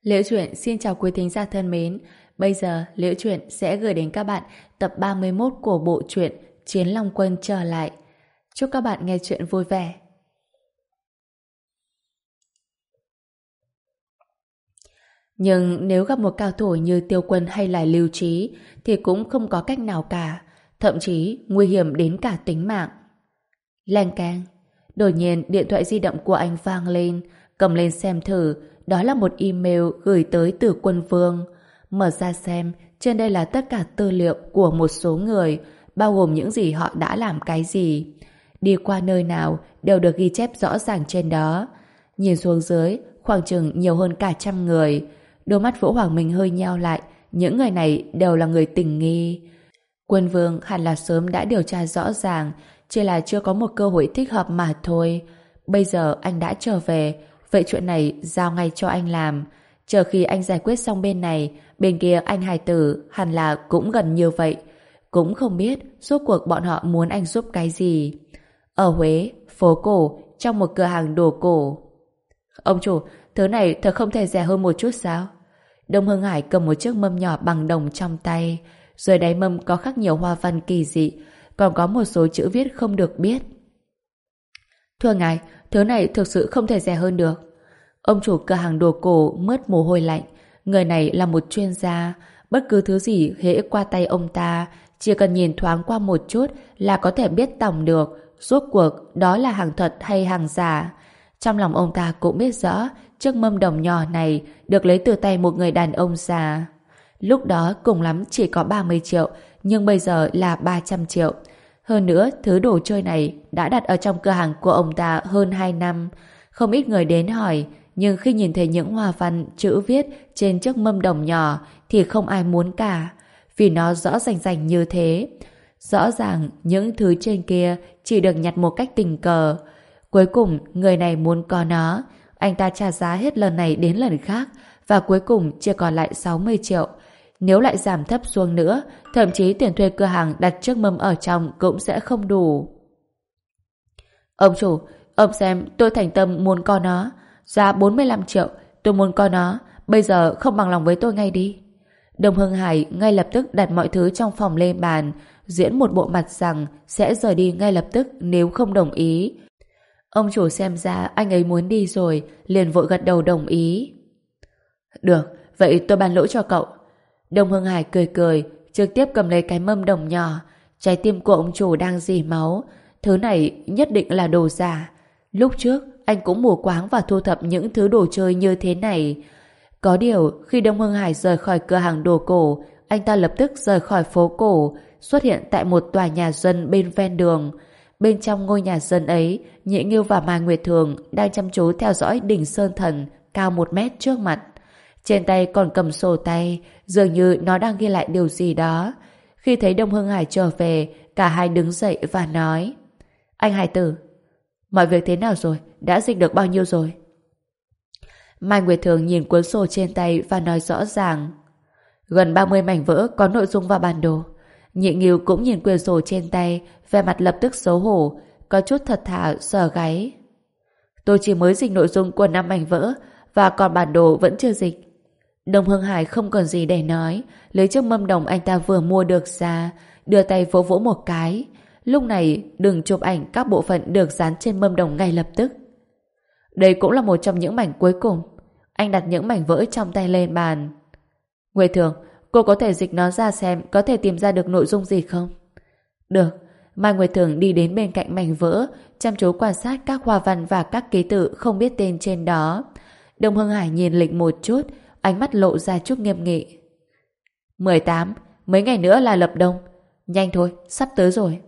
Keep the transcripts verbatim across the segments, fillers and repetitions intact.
Liễu Chuyện xin chào quý thính giả thân mến. Bây giờ Liễu Chuyện sẽ gửi đến các bạn tập ba mươi mốt của bộ truyện Chiến Long Quân trở lại. Chúc các bạn nghe chuyện vui vẻ. Nhưng nếu gặp một cao thủ như Tiêu Quân hay là Lưu Trí thì cũng không có cách nào cả, thậm chí nguy hiểm đến cả tính mạng. Leng keng. Đột nhiên điện thoại di động của anh vang lên, cầm lên xem thử. Đó là một email gửi tới từ Quân Vương. Mở ra xem, trên đây là tất cả tư liệu của một số người, bao gồm những gì họ đã làm cái gì. Đi qua nơi nào đều được ghi chép rõ ràng trên đó. Nhìn xuống dưới, khoảng chừng nhiều hơn cả trăm người. Đôi mắt Vũ Hoàng Minh hơi nheo lại, những người này đều là người tình nghi. Quân Vương hẳn là sớm đã điều tra rõ ràng, chỉ là chưa có một cơ hội thích hợp mà thôi. Bây giờ anh đã trở về, vậy chuyện này giao ngay cho anh làm. Chờ khi anh giải quyết xong bên này, bên kia anh hài tử hẳn là cũng gần như vậy. Cũng không biết rốt cuộc bọn họ muốn anh giúp cái gì. Ở Huế, phố cổ, trong một cửa hàng đồ cổ. Ông chủ, thứ này thật không thể rẻ hơn một chút sao? Đông Hưng Hải cầm một chiếc mâm nhỏ bằng đồng trong tay. Dưới đáy mâm có khắc nhiều hoa văn kỳ dị, còn có một số chữ viết không được biết. Thưa ngài, thứ này thực sự không thể rẻ hơn được. Ông chủ cửa hàng đồ cổ mướt mồ hôi lạnh. Người này là một chuyên gia. Bất cứ thứ gì hễ qua tay ông ta, chỉ cần nhìn thoáng qua một chút là có thể biết tòng được rốt cuộc đó là hàng thật hay hàng giả. Trong lòng ông ta cũng biết rõ chiếc mâm đồng nhỏ này được lấy từ tay một người đàn ông già. Lúc đó cùng lắm chỉ có ba mươi triệu, nhưng bây giờ là ba trăm triệu. Hơn nữa, thứ đồ chơi này đã đặt ở trong cửa hàng của ông ta hơn hai năm. Không ít người đến hỏi, nhưng khi nhìn thấy những hoa văn, chữ viết trên chiếc mâm đồng nhỏ thì không ai muốn cả, vì nó rõ rành rành như thế. Rõ ràng những thứ trên kia chỉ được nhặt một cách tình cờ. Cuối cùng, người này muốn có nó. Anh ta trả giá hết lần này đến lần khác, và cuối cùng chỉ còn lại sáu mươi triệu. Nếu lại giảm thấp xuống nữa, thậm chí tiền thuê cửa hàng đặt chiếc mâm ở trong cũng sẽ không đủ. Ông chủ, ông xem, tôi thành tâm muốn có nó. Giá bốn mươi lăm triệu, tôi muốn có nó. Bây giờ không bằng lòng với tôi ngay đi. Đồng Hưng Hải ngay lập tức đặt mọi thứ trong phòng lên bàn, diễn một bộ mặt rằng sẽ rời đi ngay lập tức nếu không đồng ý. Ông chủ xem ra anh ấy muốn đi rồi, liền vội gật đầu đồng ý. Được, vậy tôi bàn lỗi cho cậu. Đồng Hưng Hải cười cười, trực tiếp cầm lấy cái mâm đồng nhỏ. Trái tim của ông chủ đang rỉ máu. Thứ này nhất định là đồ giả. Lúc trước, anh cũng mù quáng và thu thập những thứ đồ chơi như thế này. Có điều, khi Đông Hưng Hải rời khỏi cửa hàng đồ cổ, anh ta lập tức rời khỏi phố cổ, xuất hiện tại một tòa nhà dân bên ven đường. Bên trong ngôi nhà dân ấy, Nhị Nghiêu và Mai Nguyệt Thường đang chăm chú theo dõi đỉnh Sơn Thần cao một mét trước mặt. Trên tay còn cầm sổ tay, dường như nó đang ghi lại điều gì đó. Khi thấy Đông Hưng Hải trở về, cả hai đứng dậy và nói: Anh Hải tử, mọi việc thế nào rồi? Đã dịch được bao nhiêu rồi? Mai Nguyệt Thường nhìn cuốn sổ trên tay và nói rõ ràng: Gần ba mươi mảnh vỡ có nội dung vào bản đồ. Nhị Nghiêu cũng nhìn quyển sổ trên tay, vẻ mặt lập tức xấu hổ, có chút thật thà sờ gáy. Tôi chỉ mới dịch nội dung của năm mảnh vỡ, và còn bản đồ vẫn chưa dịch. Đông Hưng Hải không còn gì để nói, lấy chiếc mâm đồng anh ta vừa mua được ra, đưa tay vỗ vỗ một cái. Lúc này đừng chụp ảnh các bộ phận được dán trên mâm đồng ngay lập tức. Đây cũng là một trong những mảnh cuối cùng. Anh đặt những mảnh vỡ trong tay lên bàn. Nguyệt Thường, cô có thể dịch nó ra xem có thể tìm ra được nội dung gì không? Được. Mai Nguyệt Thường đi đến bên cạnh mảnh vỡ, chăm chú quan sát các hoa văn và các ký tự không biết tên trên đó. Đông Hưng Hải nhìn lịch một chút, ánh mắt lộ ra chút nghiêm nghị. mười tám, mấy ngày nữa là lập đông. Nhanh thôi, sắp tới rồi.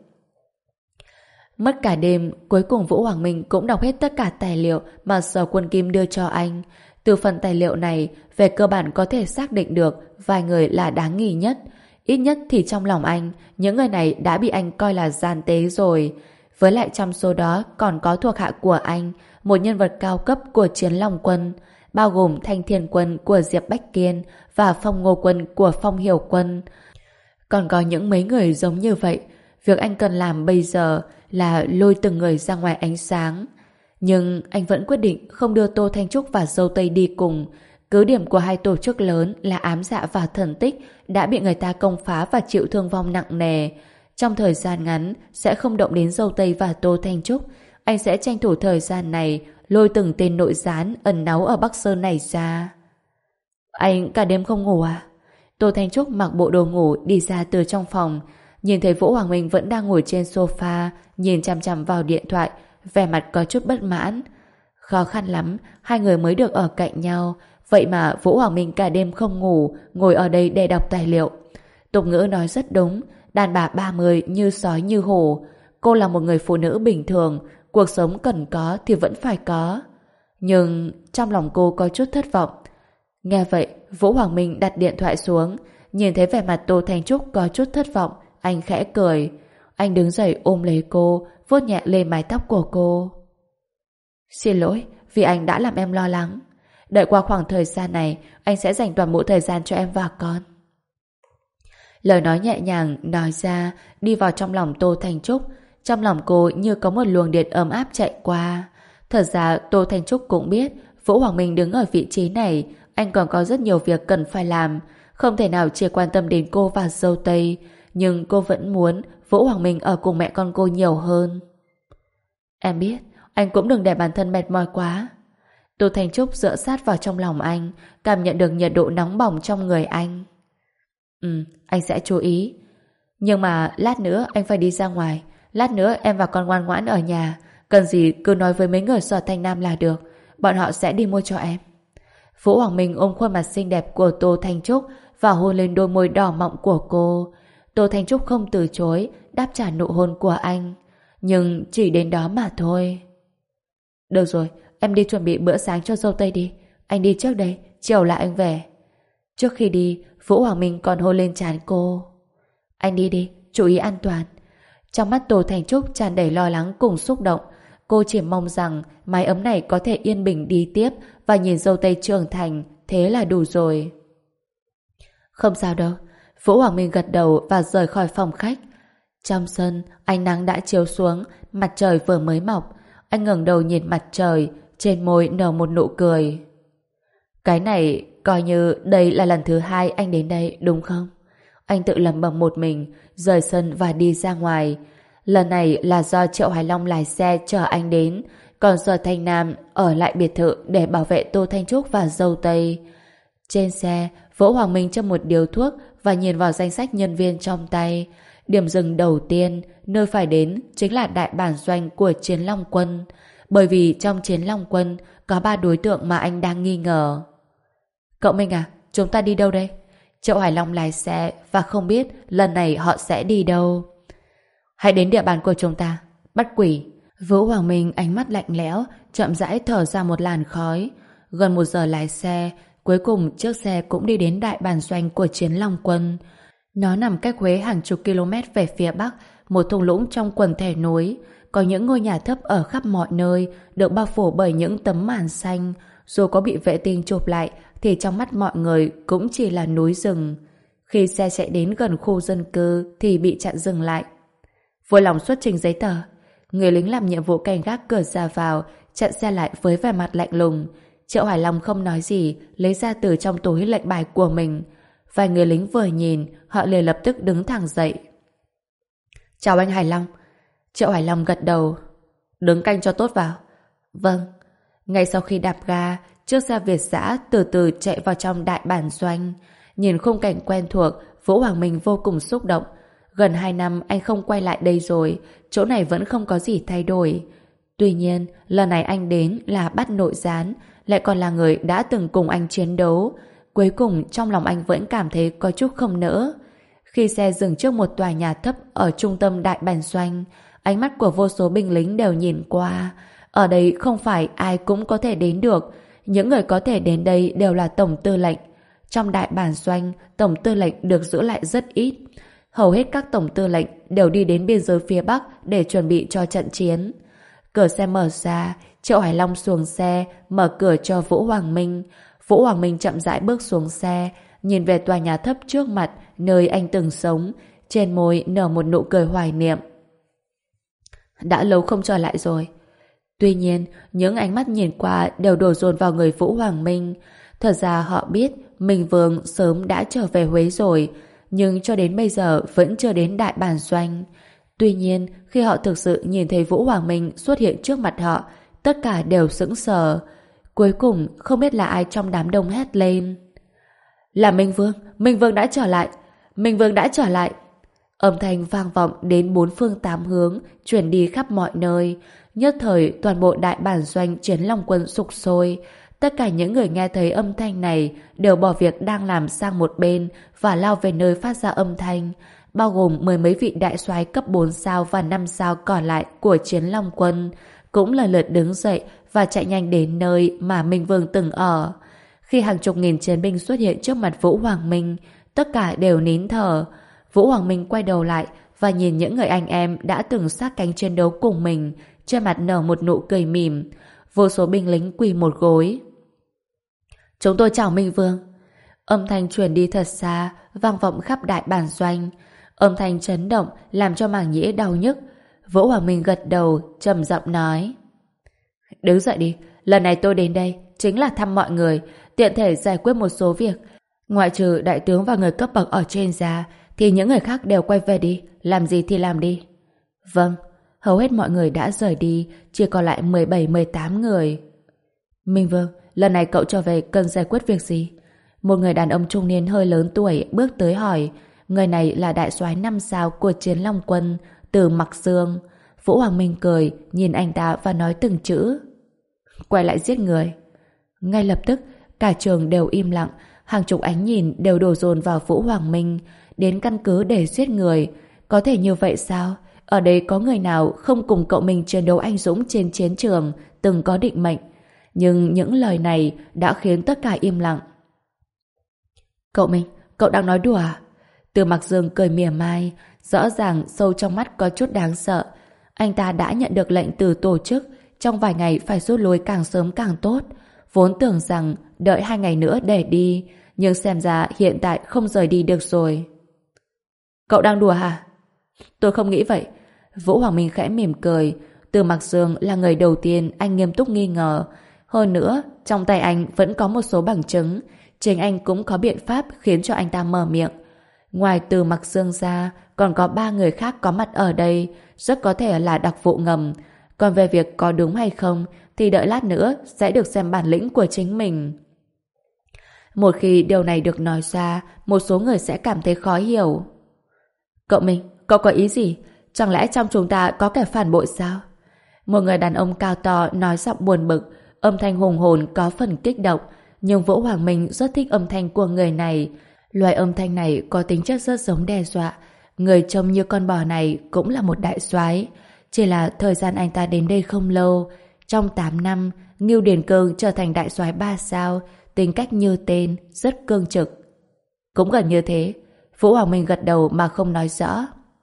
Mất cả đêm, cuối cùng Vũ Hoàng Minh cũng đọc hết tất cả tài liệu mà Sở Quân Kim đưa cho anh. Từ phần tài liệu này, về cơ bản có thể xác định được vài người là đáng nghi nhất. Ít nhất thì trong lòng anh, những người này đã bị anh coi là gian tế rồi. Với lại trong số đó còn có thuộc hạ của anh, một nhân vật cao cấp của Chiến Long Quân, bao gồm Thanh Thiên Quân của Diệp Bách Kiên và Phong Ngô Quân của Phong Hiểu Quân. Còn có những mấy người giống như vậy, việc anh cần làm bây giờ là lôi từng người ra ngoài ánh sáng. Nhưng anh vẫn quyết định không đưa Tô Thanh Trúc và Dâu Tây đi cùng, Cứ điểm của hai tổ chức lớn là Ám Dạ và Thần Tích đã bị người ta công phá và chịu thương vong nặng nề. Trong thời gian ngắn sẽ không động đến Dâu Tây và Tô Thanh Trúc. Anh sẽ tranh thủ thời gian này lôi từng tên nội gián ẩn náu ở Bắc Sơn này ra. Anh cả đêm không ngủ à? Tô Thanh Trúc mặc bộ đồ ngủ đi ra từ trong phòng, nhìn thấy Vũ Hoàng Minh vẫn đang ngồi trên sofa, nhìn chằm chằm vào điện thoại, vẻ mặt có chút bất mãn. Khó khăn lắm, hai người mới được ở cạnh nhau, vậy mà Vũ Hoàng Minh cả đêm không ngủ, ngồi ở đây để đọc tài liệu. Tục ngữ nói rất đúng, đàn bà ba mươi như sói như hổ. Cô là một người phụ nữ bình thường, cuộc sống cần có thì vẫn phải có. Nhưng trong lòng cô có chút thất vọng. Nghe vậy, Vũ Hoàng Minh đặt điện thoại xuống, nhìn thấy vẻ mặt Tô Thanh Trúc có chút thất vọng, anh khẽ cười. Anh đứng dậy ôm lấy cô, vuốt nhẹ lên mái tóc của cô. Xin lỗi, vì anh đã làm em lo lắng. Đợi qua khoảng thời gian này, anh sẽ dành toàn bộ thời gian cho em và con. Lời nói nhẹ nhàng nói ra, đi vào trong lòng Tô Thanh Trúc. Trong lòng cô như có một luồng điện ấm áp chạy qua. Thật ra Tô Thanh Trúc cũng biết Vũ Hoàng Minh đứng ở vị trí này, anh còn có rất nhiều việc cần phải làm, không thể nào chỉ quan tâm đến cô và Dâu Tây. Nhưng cô vẫn muốn Vũ Hoàng Minh ở cùng mẹ con cô nhiều hơn. Em biết, anh cũng đừng để bản thân mệt mỏi quá. Tô Thanh Trúc dựa sát vào trong lòng anh, cảm nhận được nhiệt độ nóng bỏng trong người anh. Ừ, anh sẽ chú ý. Nhưng mà lát nữa anh phải đi ra ngoài. Lát nữa em và con ngoan ngoãn ở nhà. Cần gì cứ nói với mấy người Sở Thanh Nam là được. Bọn họ sẽ đi mua cho em. Vũ Hoàng Minh ôm khuôn mặt xinh đẹp của Tô Thanh Trúc và hôn lên đôi môi đỏ mọng của cô. Tô Thanh Trúc không từ chối, đáp trả nụ hôn của anh. Nhưng chỉ đến đó mà thôi. Được rồi, em đi chuẩn bị bữa sáng cho Dâu Tây đi. Anh đi trước đây, chiều là anh về. Trước khi đi, Vũ Hoàng Minh còn hôn lên trán cô. Anh đi đi, chú ý an toàn. Trong mắt Tô Thanh Trúc tràn đầy lo lắng cùng xúc động. Cô chỉ mong rằng mái ấm này có thể yên bình đi tiếp và nhìn Dâu Tây trưởng thành, thế là đủ rồi. Không sao đâu. Vũ Hoàng Minh gật đầu và rời khỏi phòng khách. Trong sân, ánh nắng đã chiếu xuống, mặt trời vừa mới mọc. Anh ngẩng đầu nhìn mặt trời, trên môi nở một nụ cười. Cái này coi như đây là lần thứ hai anh đến đây, đúng không? Anh tự lẩm bẩm một mình, rời sân và đi ra ngoài. Lần này là do Triệu Hải Long lái xe chở anh đến, còn Sở Thanh Nam ở lại biệt thự để bảo vệ Tô Thanh Trúc và Dâu Tây. Trên xe, Vũ Hoàng Minh châm một điếu thuốc và nhìn vào danh sách nhân viên trong tay. Điểm dừng đầu tiên, nơi phải đến chính là đại bản doanh của Chiến Long Quân. Bởi vì trong Chiến Long Quân có ba đối tượng mà anh đang nghi ngờ. Cậu Minh à, chúng ta đi đâu đây? Triệu Hải Long lái xe và không biết lần này họ sẽ đi đâu. Hãy đến địa bàn của chúng ta. Bắt quỷ. Vũ Hoàng Minh ánh mắt lạnh lẽo, chậm rãi thở ra một làn khói. Gần một giờ lái xe, cuối cùng chiếc xe cũng đi đến đại bản doanh của Chiến Long Quân. Nó nằm cách Huế hàng chục km về phía bắc, một thung lũng trong quần thể núi. Có những ngôi nhà thấp ở khắp mọi nơi, được bao phủ bởi những tấm màn xanh. Dù có bị vệ tinh chụp lại, thì trong mắt mọi người cũng chỉ là núi rừng. Khi xe chạy đến gần khu dân cư thì bị chặn dừng lại. Vui lòng xuất trình giấy tờ. Người lính làm nhiệm vụ canh gác cửa ra vào chặn xe lại với vẻ mặt lạnh lùng. Triệu Hải Long không nói gì, lấy ra từ trong túi lệnh bài của mình. Vài người lính vừa nhìn, họ liền lập tức đứng thẳng dậy. Chào anh Hải Long. Triệu Hải Long gật đầu. Đứng canh cho tốt vào. Vâng. Ngay sau khi đạp ga, chiếc xe Việt dã từ từ chạy vào trong đại bản doanh. Nhìn khung cảnh quen thuộc, Vũ Hoàng Minh vô cùng xúc động. Gần hai năm anh không quay lại đây rồi, chỗ này vẫn không có gì thay đổi. Tuy nhiên, lần này anh đến là bắt nội gián, lại còn là người đã từng cùng anh chiến đấu. Cuối cùng trong lòng anh vẫn cảm thấy có chút không nỡ. Khi xe dừng trước một tòa nhà thấp ở trung tâm đại bản doanh, ánh mắt của vô số binh lính đều nhìn qua. Ở đây không phải ai cũng có thể đến được. Những người có thể đến đây đều là tổng tư lệnh. Trong đại bản doanh, tổng tư lệnh được giữ lại rất ít. Hầu hết các tổng tư lệnh đều đi đến biên giới phía Bắc để chuẩn bị cho trận chiến. Cửa xe mở ra, Triệu Hải Long xuống xe, mở cửa cho Vũ Hoàng Minh. Vũ Hoàng Minh chậm rãi bước xuống xe, nhìn về tòa nhà thấp trước mặt, nơi anh từng sống, trên môi nở một nụ cười hoài niệm. Đã lâu không trở lại rồi. Tuy nhiên, những ánh mắt nhìn qua đều đổ dồn vào người Vũ Hoàng Minh. Thật ra họ biết Minh Vương sớm đã trở về Huế rồi, nhưng cho đến bây giờ vẫn chưa đến Đại Bản Doanh. Tuy nhiên, khi họ thực sự nhìn thấy Vũ Hoàng Minh xuất hiện trước mặt họ, tất cả đều sững sờ. Cuối cùng, không biết là ai trong đám đông hét lên. Là Minh Vương, Minh Vương đã trở lại, Minh Vương đã trở lại. Âm thanh vang vọng đến bốn phương tám hướng, truyền đi khắp mọi nơi. Nhất thời, toàn bộ Đại Bản Doanh Chiến Long Quân sục sôi. Tất cả những người nghe thấy âm thanh này đều bỏ việc đang làm sang một bên và lao về nơi phát ra âm thanh, bao gồm mười mấy vị đại soái cấp bốn sao và năm sao còn lại của Chiến Long Quân, cũng lần lượt đứng dậy và chạy nhanh đến nơi mà Minh Vương từng ở. Khi hàng chục nghìn chiến binh xuất hiện trước mặt Vũ Hoàng Minh, tất cả đều nín thở. Vũ Hoàng Minh quay đầu lại và nhìn những người anh em đã từng sát cánh chiến đấu cùng mình, trên mặt nở một nụ cười mỉm. Vô số binh lính quỳ một gối. Chúng tôi chào Minh Vương. Âm thanh truyền đi thật xa, vang vọng khắp Đại Bản Doanh. Âm thanh chấn động làm cho màng nhĩ đau nhức. Vũ Hoàng Minh gật đầu, trầm giọng nói: Đứng dậy đi, lần này tôi đến đây chính là thăm mọi người, tiện thể giải quyết một số việc. Ngoại trừ đại tướng và người cấp bậc ở trên ra, thì những người khác đều quay về đi, làm gì thì làm đi. Vâng, hầu hết mọi người đã rời đi, chỉ còn lại mười bảy mười tám người. Minh Vương, lần này cậu trở về cần giải quyết việc gì? Một người đàn ông trung niên hơi lớn tuổi bước tới hỏi. Người này là đại soái năm sao của Chiến Long Quân, Từ Mặc Dương. Vũ Hoàng Minh cười, nhìn anh ta và nói từng chữ: Quay lại giết người. Ngay lập tức, cả trường đều im lặng, hàng chục ánh nhìn đều đổ dồn vào Vũ Hoàng Minh, đến căn cứ để giết người. Có thể như vậy sao? Ở đây có người nào không cùng cậu mình chiến đấu anh dũng trên chiến trường, từng có định mệnh? Nhưng những lời này đã khiến tất cả im lặng. Cậu mình, cậu đang nói đùa à? Từ Mặc Dương cười mỉa mai, rõ ràng sâu trong mắt có chút đáng sợ. Anh ta đã nhận được lệnh từ tổ chức, trong vài ngày phải rút lui càng sớm càng tốt. Vốn tưởng rằng đợi hai ngày nữa để đi, nhưng xem ra hiện tại không rời đi được rồi. Cậu đang đùa hả? Tôi không nghĩ vậy. Vũ Hoàng Minh khẽ mỉm cười. Từ Mặc Dương là người đầu tiên anh nghiêm túc nghi ngờ. Hơn nữa, trong tay anh vẫn có một số bằng chứng. Chính anh cũng có biện pháp khiến cho anh ta mở miệng. Ngoài Từ Mặc Dương ra, còn có ba người khác có mặt ở đây, rất có thể là đặc vụ ngầm. Còn về việc có đúng hay không thì đợi lát nữa sẽ được xem bản lĩnh của chính mình. Một khi điều này được nói ra, một số người sẽ cảm thấy khó hiểu. Cậu mình, cậu có ý gì? Chẳng lẽ trong chúng ta có kẻ phản bội sao? Một người đàn ông cao to nói giọng buồn bực, âm thanh hùng hồn có phần kích động, nhưng Vũ Hoàng Minh rất thích âm thanh của người này. Loại âm thanh này có tính chất rất giống đe dọa. Người trông như con bò này cũng là một đại soái, chỉ là thời gian anh ta đến đây không lâu. Trong tám năm, Ngưu Điền Cương trở thành đại soái ba sao, tính cách như tên, rất cương trực. Cũng gần như thế. Vũ Hoàng Minh gật đầu mà không nói rõ.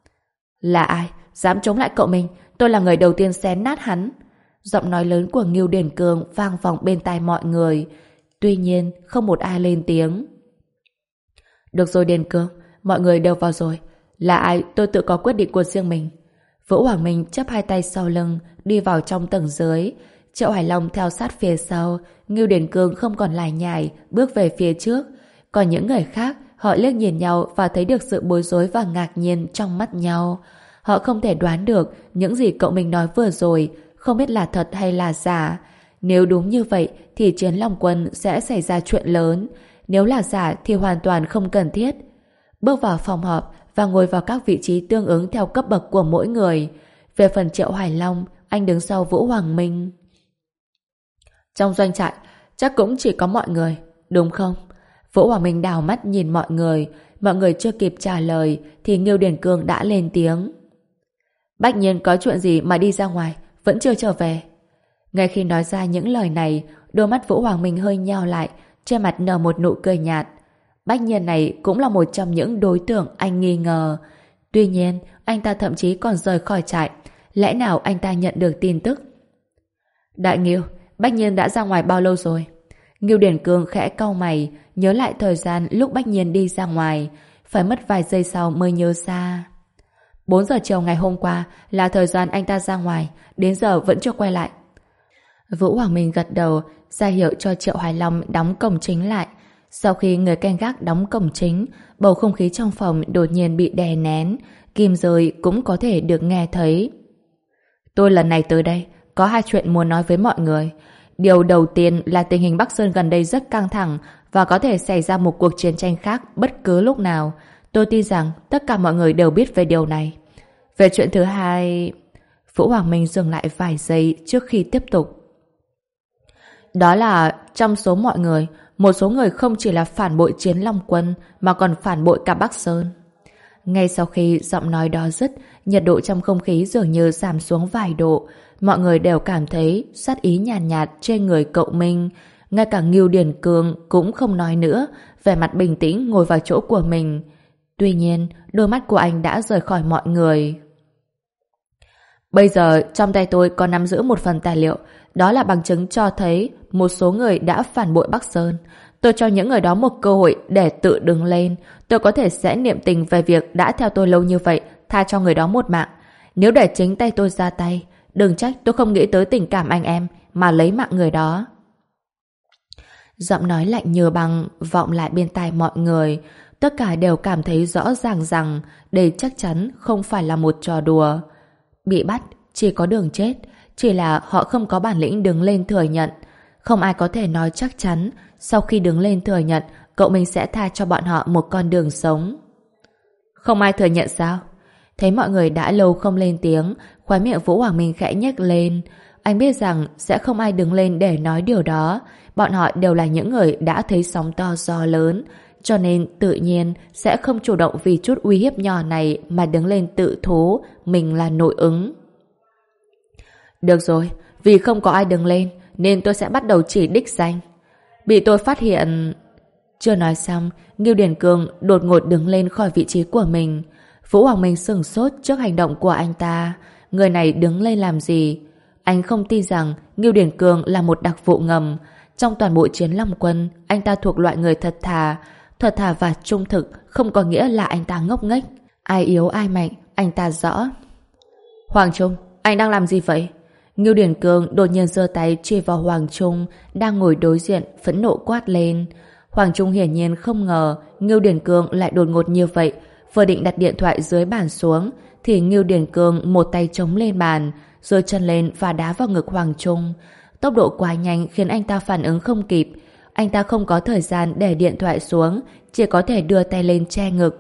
Là ai? Dám chống lại cậu mình? Tôi là người đầu tiên xé nát hắn. Giọng nói lớn của Ngưu Điền Cương vang vọng bên tai mọi người. Tuy nhiên, không một ai lên tiếng. Được rồi Điền Cương, mọi người đều vào rồi. Là ai tôi tự có quyết định của riêng mình. Vũ Hoàng Minh chắp hai tay sau lưng, đi vào trong tầng dưới. Triệu Hải Long theo sát phía sau. Ngưu Điền Cương không còn lải nhải, bước về phía trước. Còn những người khác, họ liếc nhìn nhau và thấy được sự bối rối và ngạc nhiên trong mắt nhau. Họ không thể đoán được những gì cậu mình nói vừa rồi, không biết là thật hay là giả. Nếu đúng như vậy thì Chiến Long Quân sẽ xảy ra chuyện lớn. Nếu là giả thì hoàn toàn không cần thiết. Bước vào phòng họp và ngồi vào các vị trí tương ứng theo cấp bậc của mỗi người. Về phần Triệu Hải Long, anh đứng sau Vũ Hoàng Minh. Trong doanh trại, chắc cũng chỉ có mọi người, đúng không? Vũ Hoàng Minh đảo mắt nhìn mọi người. Mọi người chưa kịp trả lời thì Ngưu Điền Cương đã lên tiếng. Bách Nhiên có chuyện gì mà đi ra ngoài, vẫn chưa trở về? Ngay khi nói ra những lời này, đôi mắt Vũ Hoàng Minh hơi nheo lại, trên mặt nở một nụ cười nhạt. Bách Nhiên này cũng là một trong những đối tượng anh nghi ngờ. Tuy nhiên, anh ta thậm chí còn rời khỏi trại. Lẽ nào anh ta nhận được tin tức? Đại Ngưu, Bách Nhiên đã ra ngoài bao lâu rồi? Ngưu Điển Cương khẽ cau mày, nhớ lại thời gian lúc Bách Nhiên đi ra ngoài. Phải mất vài giây sau mới nhớ ra. bốn giờ chiều ngày hôm qua là thời gian anh ta ra ngoài, đến giờ vẫn chưa quay lại. Vũ Hoàng Minh gật đầu, ra hiệu cho Triệu Hoài Long đóng cổng chính lại. Sau khi người canh gác đóng cổng chính, bầu không khí trong phòng đột nhiên bị đè nén, kim rơi cũng có thể được nghe thấy. Tôi lần này tới đây, có hai chuyện muốn nói với mọi người. Điều đầu tiên là tình hình Bắc Sơn gần đây rất căng thẳng và có thể xảy ra một cuộc chiến tranh khác bất cứ lúc nào. Tôi tin rằng tất cả mọi người đều biết về điều này. Về chuyện thứ hai... Vũ Hoàng Minh dừng lại vài giây trước khi tiếp tục. Đó là trong số mọi người, một số người không chỉ là phản bội Chiến Long Quân mà còn phản bội cả Bắc Sơn. Ngay sau khi giọng nói đó dứt, nhiệt độ trong không khí dường như giảm xuống vài độ. Mọi người đều cảm thấy sát ý nhàn nhạt, nhạt trên người cậu Minh. Ngay cả Ngưu Điển Cương cũng không nói nữa, vẻ mặt bình tĩnh ngồi vào chỗ của mình. Tuy nhiên, đôi mắt của anh đã rời khỏi mọi người. Bây giờ trong tay tôi có nắm giữ một phần tài liệu, đó là bằng chứng cho thấy một số người đã phản bội Bắc Sơn. Tôi cho những người đó một cơ hội để tự đứng lên. Tôi có thể sẽ niệm tình về việc đã theo tôi lâu như vậy, tha cho người đó một mạng. Nếu để chính tay tôi ra tay, đừng trách tôi không nghĩ tới tình cảm anh em mà lấy mạng người đó. Giọng nói lạnh như băng vọng lại bên tai mọi người. Tất cả đều cảm thấy rõ ràng rằng đây chắc chắn không phải là một trò đùa. Bị bắt chỉ có đường chết, chỉ là họ không có bản lĩnh đứng lên thừa nhận. Không ai có thể nói chắc chắn sau khi đứng lên thừa nhận cậu mình sẽ tha cho bọn họ một con đường sống. Không ai thừa nhận sao? Thấy mọi người đã lâu không lên tiếng, khóe miệng Vũ Hoàng Minh khẽ nhếch lên. Anh biết rằng sẽ không ai đứng lên để nói điều đó. Bọn họ đều là những người đã thấy sóng to gió lớn, cho nên tự nhiên sẽ không chủ động vì chút uy hiếp nhỏ này mà đứng lên tự thú mình là nội ứng. Được rồi, vì không có ai đứng lên nên tôi sẽ bắt đầu chỉ đích danh. Bị tôi phát hiện... Chưa nói xong, Ngưu Điển Cương đột ngột đứng lên khỏi vị trí của mình. Vũ Hoàng Minh sửng sốt trước hành động của anh ta. Người này đứng lên làm gì? Anh không tin rằng Ngưu Điển Cương là một đặc vụ ngầm. Trong toàn bộ Chiến Long Quân, anh ta thuộc loại người thật thà. Thật thà và trung thực không có nghĩa là anh ta ngốc nghếch. Ai yếu ai mạnh, anh ta rõ. Hoàng Trung, anh đang làm gì vậy? Ngưu Điển Cương đột nhiên giơ tay chỉ vào Hoàng Trung đang ngồi đối diện, phẫn nộ quát lên. Hoàng Trung hiển nhiên không ngờ Ngưu Điển Cương lại đột ngột như vậy. Vừa định đặt điện thoại dưới bàn xuống thì Ngưu Điển Cương một tay chống lên bàn, giơ chân lên và đá vào ngực Hoàng Trung. Tốc độ quá nhanh khiến anh ta phản ứng không kịp. Anh ta không có thời gian để điện thoại xuống, chỉ có thể đưa tay lên che ngực.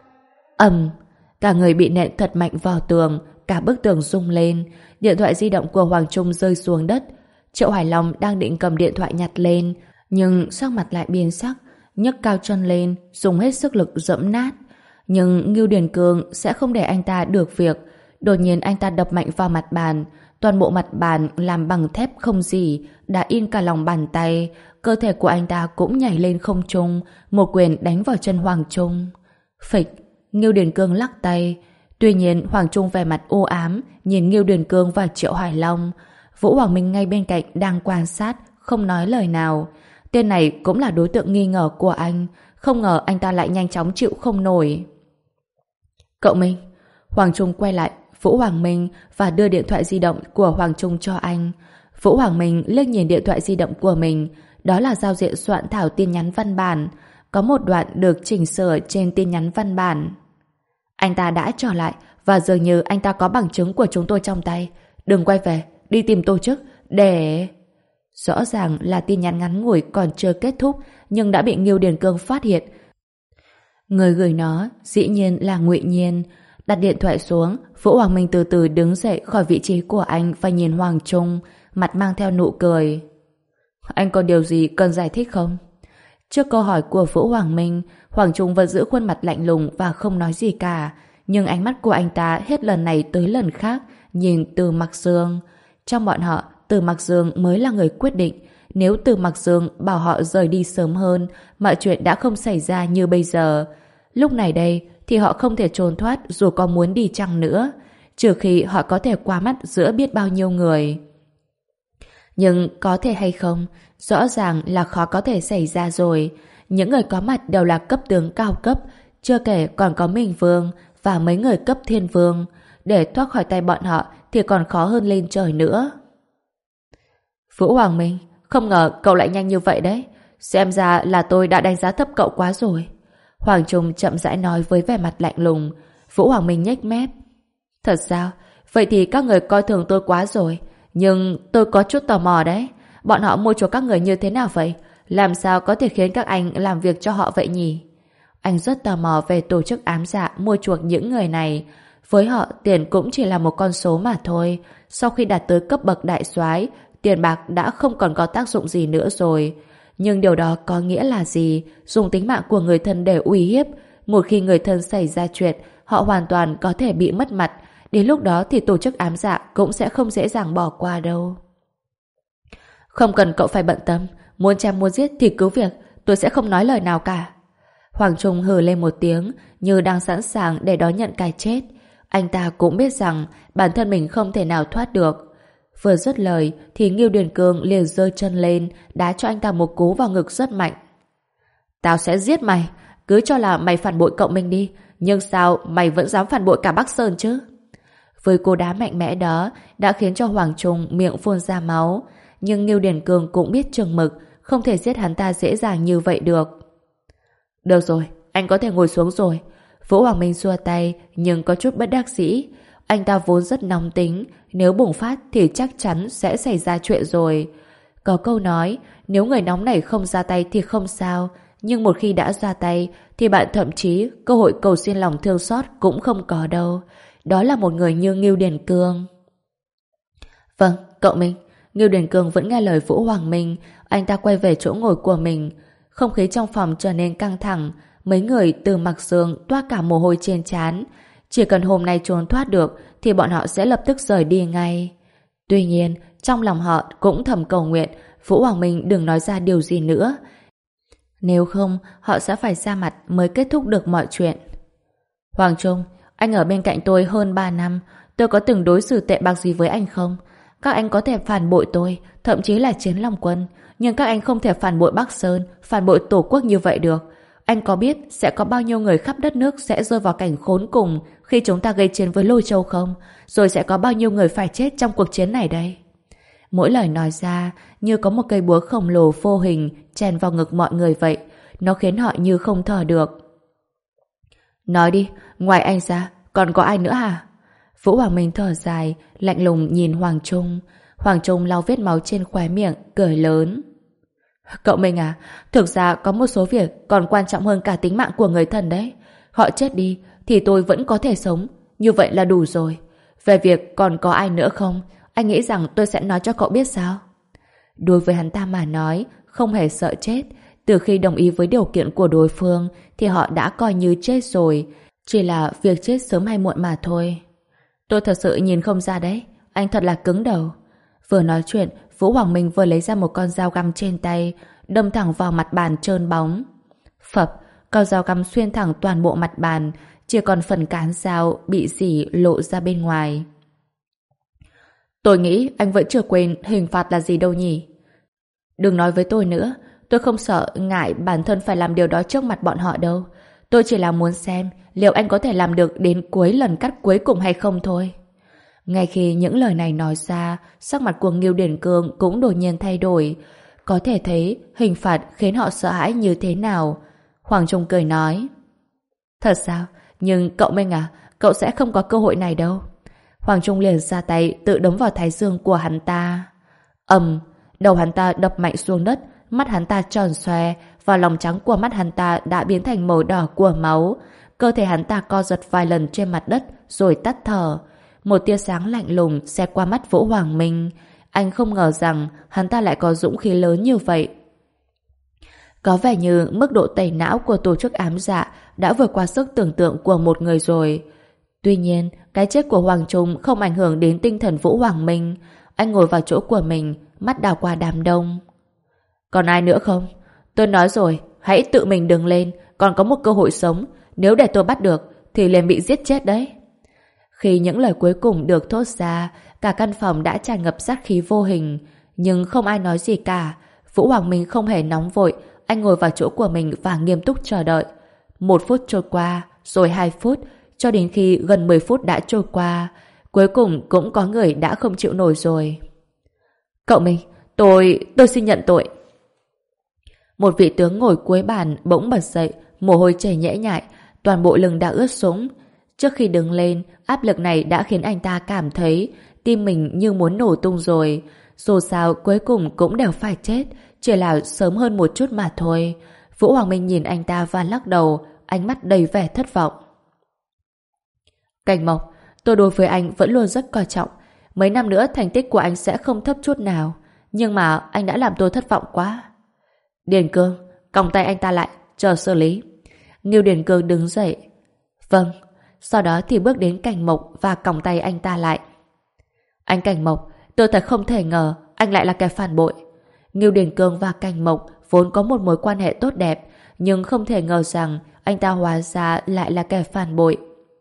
Ầm, cả người bị nện thật mạnh vào tường, cả bức tường rung lên. Điện thoại di động của Hoàng Trung rơi xuống đất. Triệu Hải Long đang định cầm điện thoại nhặt lên, nhưng sắc mặt lại biến sắc, nhấc cao chân lên, dùng hết sức lực giẫm nát. Nhưng Ngưu Điển Cương sẽ không để anh ta được việc. Đột nhiên anh ta đập mạnh vào mặt bàn. Toàn bộ mặt bàn làm bằng thép không gì, đã in cả lòng bàn tay. Cơ thể của anh ta cũng nhảy lên không trung, một quyền đánh vào chân Hoàng Trung. Phịch, Ngưu Điển Cương lắc tay. Tuy nhiên Hoàng Trung vẻ mặt u ám, nhìn Ngưu Điển Cương và Triệu Hải Long. Vũ Hoàng Minh ngay bên cạnh đang quan sát, không nói lời nào. Tên này cũng là đối tượng nghi ngờ của anh. Không ngờ anh ta lại nhanh chóng chịu không nổi. Cậu Minh. Hoàng Trung quay lại Vũ Hoàng Minh và đưa điện thoại di động của Hoàng Trung cho anh. Vũ Hoàng Minh liếc nhìn điện thoại di động của mình. Đó là giao diện soạn thảo tin nhắn văn bản. Có một đoạn được chỉnh sửa trên tin nhắn văn bản. Anh ta đã trở lại và dường như anh ta có bằng chứng của chúng tôi trong tay. Đừng quay về, đi tìm tổ chức để... Rõ ràng là tin nhắn ngắn ngủi còn chưa kết thúc nhưng đã bị Ngưu Điển Cương phát hiện. Người gửi nó dĩ nhiên là Ngụy Nhiên. Đặt điện thoại xuống, Vũ Hoàng Minh từ từ đứng dậy khỏi vị trí của anh và nhìn Hoàng Trung, mặt mang theo nụ cười. Anh có điều gì cần giải thích không? Trước câu hỏi của Vũ Hoàng Minh, Hoàng Trung vẫn giữ khuôn mặt lạnh lùng và không nói gì cả. Nhưng ánh mắt của anh ta hết lần này tới lần khác nhìn Từ Mặc Dương. Trong bọn họ, Từ Mặc Dương mới là người quyết định. Nếu Từ Mặc Dương bảo họ rời đi sớm hơn, mọi chuyện đã không xảy ra như bây giờ. Lúc này đây thì họ không thể trốn thoát dù có muốn đi chăng nữa, trừ khi họ có thể qua mắt giữa biết bao nhiêu người. Nhưng có thể hay không, rõ ràng là khó có thể xảy ra rồi. Những người có mặt đều là cấp tướng cao cấp, chưa kể còn có Minh Vương và mấy người cấp Thiên Vương. Để thoát khỏi tay bọn họ thì còn khó hơn lên trời nữa. Vũ Hoàng Minh, không ngờ cậu lại nhanh như vậy đấy. Xem ra là tôi đã đánh giá thấp cậu quá rồi. Hoàng Trung chậm rãi nói với vẻ mặt lạnh lùng. Vũ Hoàng Minh nhếch mép. Thật sao? Vậy thì các người coi thường tôi quá rồi. Nhưng tôi có chút tò mò đấy. Bọn họ mua chuộc các người như thế nào vậy? Làm sao có thể khiến các anh làm việc cho họ vậy nhỉ? Anh rất tò mò về tổ chức ám dạ mua chuộc những người này. Với họ, tiền cũng chỉ là một con số mà thôi. Sau khi đạt tới cấp bậc đại soái, tiền bạc đã không còn có tác dụng gì nữa rồi. Nhưng điều đó có nghĩa là gì? Dùng tính mạng của người thân để uy hiếp. Một khi người thân xảy ra chuyện, họ hoàn toàn có thể bị mất mặt. Đến lúc đó thì tổ chức ám dạ cũng sẽ không dễ dàng bỏ qua đâu. Không cần cậu phải bận tâm. Muốn chém muốn giết thì cứ việc. Tôi sẽ không nói lời nào cả. Hoàng Trung hừ lên một tiếng, như đang sẵn sàng để đón nhận cái chết. Anh ta cũng biết rằng bản thân mình không thể nào thoát được. Vừa dứt lời thì Ngưu Điền Cương liền giơ chân lên, đá cho anh ta một cú vào ngực rất mạnh. Tao sẽ giết mày. Cứ cho là mày phản bội cậu mình đi. Nhưng sao mày vẫn dám phản bội cả Bắc Sơn chứ? Với cú đá mạnh mẽ đó đã khiến cho Hoàng Trung miệng phun ra máu. Nhưng Ngưu Điền Cương cũng biết chừng mực, không thể giết hắn ta dễ dàng như vậy được. Được rồi, anh có thể ngồi xuống rồi. Vũ Hoàng Minh xua tay nhưng có chút bất đắc dĩ. Anh ta vốn rất nóng tính, nếu bùng phát thì chắc chắn sẽ xảy ra chuyện rồi. Có câu nói, nếu người nóng nảy không ra tay thì không sao, nhưng một khi đã ra tay thì bạn thậm chí cơ hội cầu xin lòng thương xót cũng không có đâu. Đó là một người như Ngưu Điền Cương. Vâng, cậu Minh. Ngưu Điền Cương vẫn nghe lời Vũ Hoàng Minh. Anh ta quay về chỗ ngồi của mình. Không khí trong phòng trở nên căng thẳng. Mấy người từ mặc giường toát cả mồ hôi trên trán. Chỉ cần hôm nay trốn thoát được thì bọn họ sẽ lập tức rời đi ngay. Tuy nhiên, trong lòng họ cũng thầm cầu nguyện Vũ Hoàng Minh đừng nói ra điều gì nữa. Nếu không, họ sẽ phải ra mặt mới kết thúc được mọi chuyện. Hoàng Trung, anh ở bên cạnh tôi hơn ba năm. Tôi có từng đối xử tệ bạc gì với anh không? Các anh có thể phản bội tôi, thậm chí là Chiến Long Quân. Nhưng các anh không thể phản bội Bắc Sơn, phản bội Tổ quốc như vậy được. Anh có biết sẽ có bao nhiêu người khắp đất nước sẽ rơi vào cảnh khốn cùng khi chúng ta gây chiến với Lôi Châu không? Rồi sẽ có bao nhiêu người phải chết trong cuộc chiến này đây? Mỗi lời nói ra như có một cây búa khổng lồ vô hình chèn vào ngực mọi người vậy. Nó khiến họ như không thở được. Nói đi, ngoài anh ra còn có ai nữa hả? Vũ Hoàng Minh thở dài, lạnh lùng nhìn Hoàng Trung. Hoàng Trung lau vết máu trên khóe miệng, cười lớn. Cậu Minh à, thực ra có một số việc còn quan trọng hơn cả tính mạng của người thân đấy. Họ chết đi thì tôi vẫn có thể sống, như vậy là đủ rồi. Về việc còn có ai nữa không, anh nghĩ rằng tôi sẽ nói cho cậu biết sao? Đối với hắn ta mà nói, không hề sợ chết. Từ khi đồng ý với điều kiện của đối phương thì họ đã coi như chết rồi. Chỉ là việc chết sớm hay muộn mà thôi. Tôi thật sự nhìn không ra đấy. Anh thật là cứng đầu. Vừa nói chuyện, Vũ Hoàng Minh vừa lấy ra một con dao găm trên tay, đâm thẳng vào mặt bàn trơn bóng. Phập, con dao găm xuyên thẳng toàn bộ mặt bàn, chỉ còn phần cán dao bị rỉ lộ ra bên ngoài. Tôi nghĩ anh vẫn chưa quên hình phạt là gì đâu nhỉ? Đừng nói với tôi nữa. Tôi không sợ ngại bản thân phải làm điều đó trước mặt bọn họ đâu. Tôi chỉ là muốn xem liệu anh có thể làm được đến cuối lần cắt cuối cùng hay không thôi. Ngay khi những lời này nói ra, sắc mặt của Ngưu Điển Cương cũng đột nhiên thay đổi. Có thể thấy hình phạt khiến họ sợ hãi như thế nào. Hoàng Trung cười nói. Thật sao? Nhưng cậu Minh à, cậu sẽ không có cơ hội này đâu. Hoàng Trung liền ra tay tự đấm vào thái dương của hắn ta. Ầm, đầu hắn ta đập mạnh xuống đất, mắt hắn ta tròn xoe, và lòng trắng của mắt hắn ta đã biến thành màu đỏ của máu. Cơ thể hắn ta co giật vài lần trên mặt đất rồi tắt thở. Một tia sáng lạnh lùng xẹt qua mắt Vũ Hoàng Minh. Anh không ngờ rằng hắn ta lại có dũng khí lớn như vậy. Có vẻ như mức độ tẩy não của tổ chức ám dạ đã vượt qua sức tưởng tượng của một người rồi. Tuy nhiên, cái chết của Hoàng Trung không ảnh hưởng đến tinh thần Vũ Hoàng Minh. Anh ngồi vào chỗ của mình, mắt đảo qua đám đông. Còn ai nữa không? Tôi nói rồi, hãy tự mình đứng lên, còn có một cơ hội sống. Nếu để tôi bắt được, thì liền bị giết chết đấy. Khi những lời cuối cùng được thốt ra, cả căn phòng đã tràn ngập sát khí vô hình. Nhưng không ai nói gì cả. Vũ Hoàng Minh không hề nóng vội, anh ngồi vào chỗ của mình và nghiêm túc chờ đợi. Một phút trôi qua, rồi hai phút, cho đến khi gần mười phút đã trôi qua. Cuối cùng cũng có người đã không chịu nổi rồi. Cậu Minh, Tôi, tôi xin nhận tội. Một vị tướng ngồi cuối bàn bỗng bật dậy, mồ hôi chảy nhễ nhại, toàn bộ lưng đã ướt sũng. Trước khi đứng lên, áp lực này đã khiến anh ta cảm thấy tim mình như muốn nổ tung rồi. Dù sao cuối cùng cũng đều phải chết, chỉ là sớm hơn một chút mà thôi. Vũ Hoàng Minh nhìn anh ta và lắc đầu, ánh mắt đầy vẻ thất vọng. Cảnh Mộc, tôi đối với anh vẫn luôn rất coi trọng. Mấy năm nữa thành tích của anh sẽ không thấp chút nào. Nhưng mà anh đã làm tôi thất vọng quá. Điền Cương, còng tay anh ta lại, chờ xử lý. Ngưu Điền Cương đứng dậy. Vâng. Sau đó thì bước đến Cảnh Mộc và còng tay anh ta lại. Anh Cảnh Mộc, tôi thật không thể ngờ anh lại là kẻ phản bội. Ngưu Điền Cương và Cảnh Mộc vốn có một mối quan hệ tốt đẹp, nhưng không thể ngờ rằng anh ta hóa ra lại là kẻ phản bội.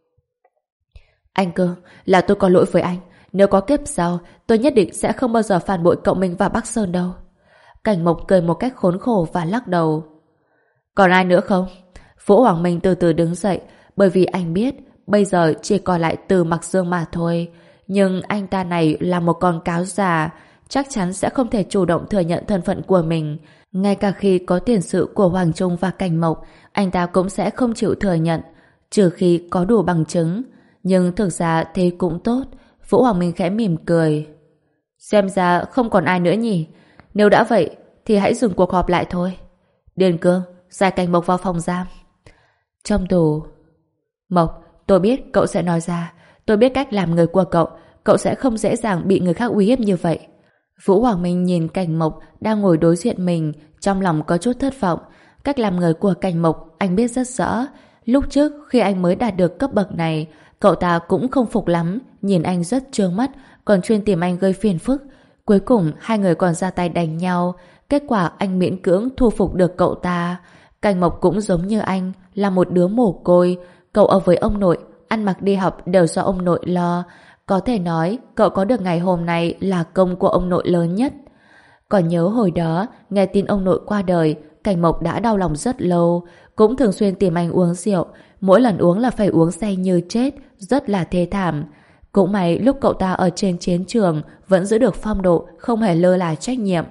Anh Cương, là tôi có lỗi với anh. Nếu có kiếp sau, tôi nhất định sẽ không bao giờ phản bội cậu Minh và Bắc Sơn đâu. Cảnh Mộc cười một cách khốn khổ và lắc đầu. Còn ai nữa không? Vũ Hoàng Minh từ từ đứng dậy, bởi vì anh biết bây giờ chỉ còn lại Từ Mặc Dương mà thôi. Nhưng anh ta này là một con cáo già, chắc chắn sẽ không thể chủ động thừa nhận thân phận của mình. Ngay cả khi có tiền sự của Hoàng Trung và Cảnh Mộc, anh ta cũng sẽ không chịu thừa nhận, trừ khi có đủ bằng chứng. Nhưng thực ra thế cũng tốt. Vũ Hoàng Minh khẽ mỉm cười. Xem ra không còn ai nữa nhỉ. Nếu đã vậy thì hãy dừng cuộc họp lại thôi. Điền Cương, giải Cảnh Mộc vào phòng giam. Trong tù. Mộc, tôi biết cậu sẽ nói ra. Tôi biết cách làm người của cậu. Cậu sẽ không dễ dàng bị người khác uy hiếp như vậy. Vũ Hoàng Minh nhìn Cảnh Mộc đang ngồi đối diện mình, trong lòng có chút thất vọng. Cách làm người của Cảnh Mộc anh biết rất rõ. Lúc trước khi anh mới đạt được cấp bậc này, cậu ta cũng không phục lắm, nhìn anh rất trướng mắt, còn chuyên tìm anh gây phiền phức. Cuối cùng hai người còn ra tay đánh nhau. Kết quả anh miễn cưỡng thu phục được cậu ta. Cảnh Mộc cũng giống như anh, là một đứa mồ côi. Cậu ở với ông nội, ăn mặc đi học đều do ông nội lo. Có thể nói cậu có được ngày hôm nay là công của ông nội lớn nhất. Còn nhớ hồi đó nghe tin ông nội qua đời, Cảnh Mộc đã đau lòng rất lâu, cũng thường xuyên tìm anh uống rượu, mỗi lần uống là phải uống say như chết, rất là thê thảm. Cũng may lúc cậu ta ở trên chiến trường vẫn giữ được phong độ, không hề lơ là trách nhiệm.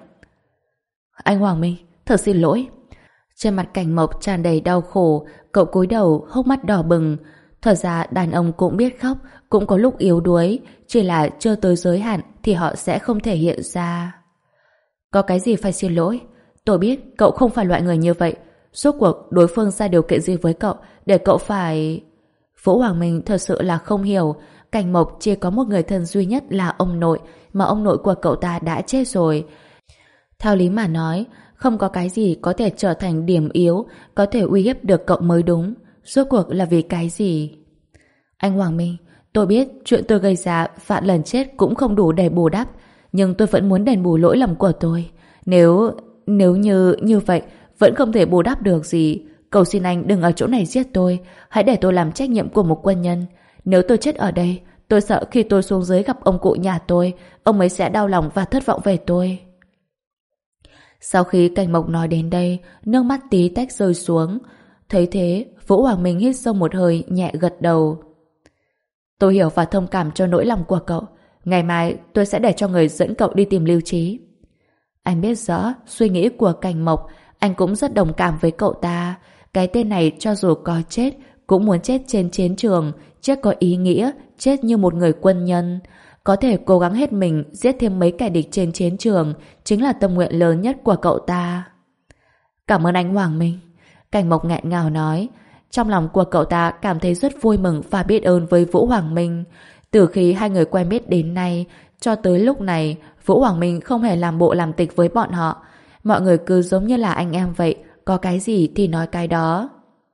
Anh Hoàng Minh, thật xin lỗi. Trên mặt Cảnh Mộc tràn đầy đau khổ, cậu cúi đầu, hốc mắt đỏ bừng. Thật ra đàn ông cũng biết khóc, cũng có lúc yếu đuối, chỉ là chưa tới giới hạn thì họ sẽ không thể hiện ra. Có cái gì phải xin lỗi? Tôi biết cậu không phải loại người như vậy. Suốt cuộc đối phương ra điều kiện gì với cậu để cậu phải... Vũ Hoàng Minh thật sự là không hiểu. Cảnh Mộc chỉ có một người thân duy nhất là ông nội, mà ông nội của cậu ta đã chết rồi. Theo lý mà nói, không có cái gì có thể trở thành điểm yếu, có thể uy hiếp được cậu mới đúng. Rốt cuộc là vì cái gì? Anh Hoàng Minh, tôi biết chuyện tôi gây ra vạn lần chết cũng không đủ để bù đắp, nhưng tôi vẫn muốn đền bù lỗi lầm của tôi. Nếu... nếu như... như vậy vẫn không thể bù đắp được gì, cầu xin anh đừng ở chỗ này giết tôi, hãy để tôi làm trách nhiệm của một quân nhân. Nếu tôi chết ở đây, tôi sợ khi tôi xuống dưới gặp ông cụ nhà tôi, ông ấy sẽ đau lòng và thất vọng về tôi. Sau khi Cảnh Mộc nói đến đây, nước mắt tí tách rơi xuống. Thấy thế, Vũ Hoàng Minh hít sâu một hơi, nhẹ gật đầu. Tôi hiểu và thông cảm cho nỗi lòng của cậu. Ngày mai tôi sẽ để cho người dẫn cậu đi tìm Lưu Trí. Anh biết rõ suy nghĩ của Cảnh Mộc, anh cũng rất đồng cảm với cậu ta. Cái tên này cho dù có chết, cũng muốn chết trên chiến trường, chết có ý nghĩa, chết như một người quân nhân. Có thể cố gắng hết mình giết thêm mấy kẻ địch trên chiến trường chính là tâm nguyện lớn nhất của cậu ta. Cảm ơn anh Hoàng Minh. Cảnh Mộc nghẹn ngào nói. Trong lòng của cậu ta cảm thấy rất vui mừng và biết ơn với Vũ Hoàng Minh. Từ khi hai người quen biết đến nay, cho tới lúc này, Vũ Hoàng Minh không hề làm bộ làm tịch với bọn họ. Mọi người cứ giống như là anh em vậy, có cái gì thì nói cái đó.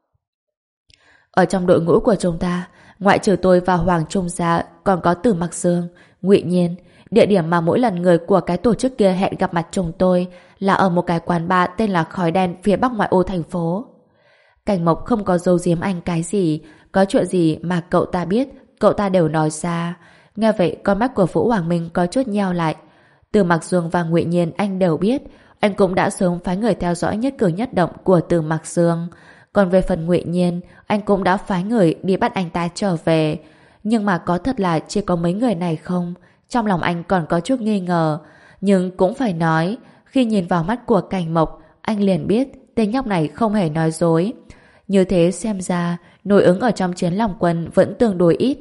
Ở trong đội ngũ của chúng ta, ngoại trừ tôi và Hoàng Trung ra, còn có Từ Mặc Dương, Ngụy Nhiên. Địa điểm mà mỗi lần người của cái tổ chức kia hẹn gặp mặt chúng tôi là ở một cái quán bar tên là Khói Đen phía bắc ngoại ô thành phố. Cảnh Mộc không có giấu giếm anh cái gì, có chuyện gì mà cậu ta biết, cậu ta đều nói ra. Nghe vậy, con mắt của Vũ Hoàng Minh có chút nheo lại. Từ Mặc Dương và Ngụy Nhiên anh đều biết, anh cũng đã sớm phái người theo dõi nhất cử nhất động của Từ Mặc Dương. Còn về phần Ngụy Nhiên, anh cũng đã phái người đi bắt anh ta trở về. Nhưng mà có thật là chỉ có mấy người này không? Trong lòng anh còn có chút nghi ngờ. Nhưng cũng phải nói, khi nhìn vào mắt của Cảnh Mộc, anh liền biết tên nhóc này không hề nói dối. Như thế xem ra, nội ứng ở trong Chiến Long Quân vẫn tương đối ít.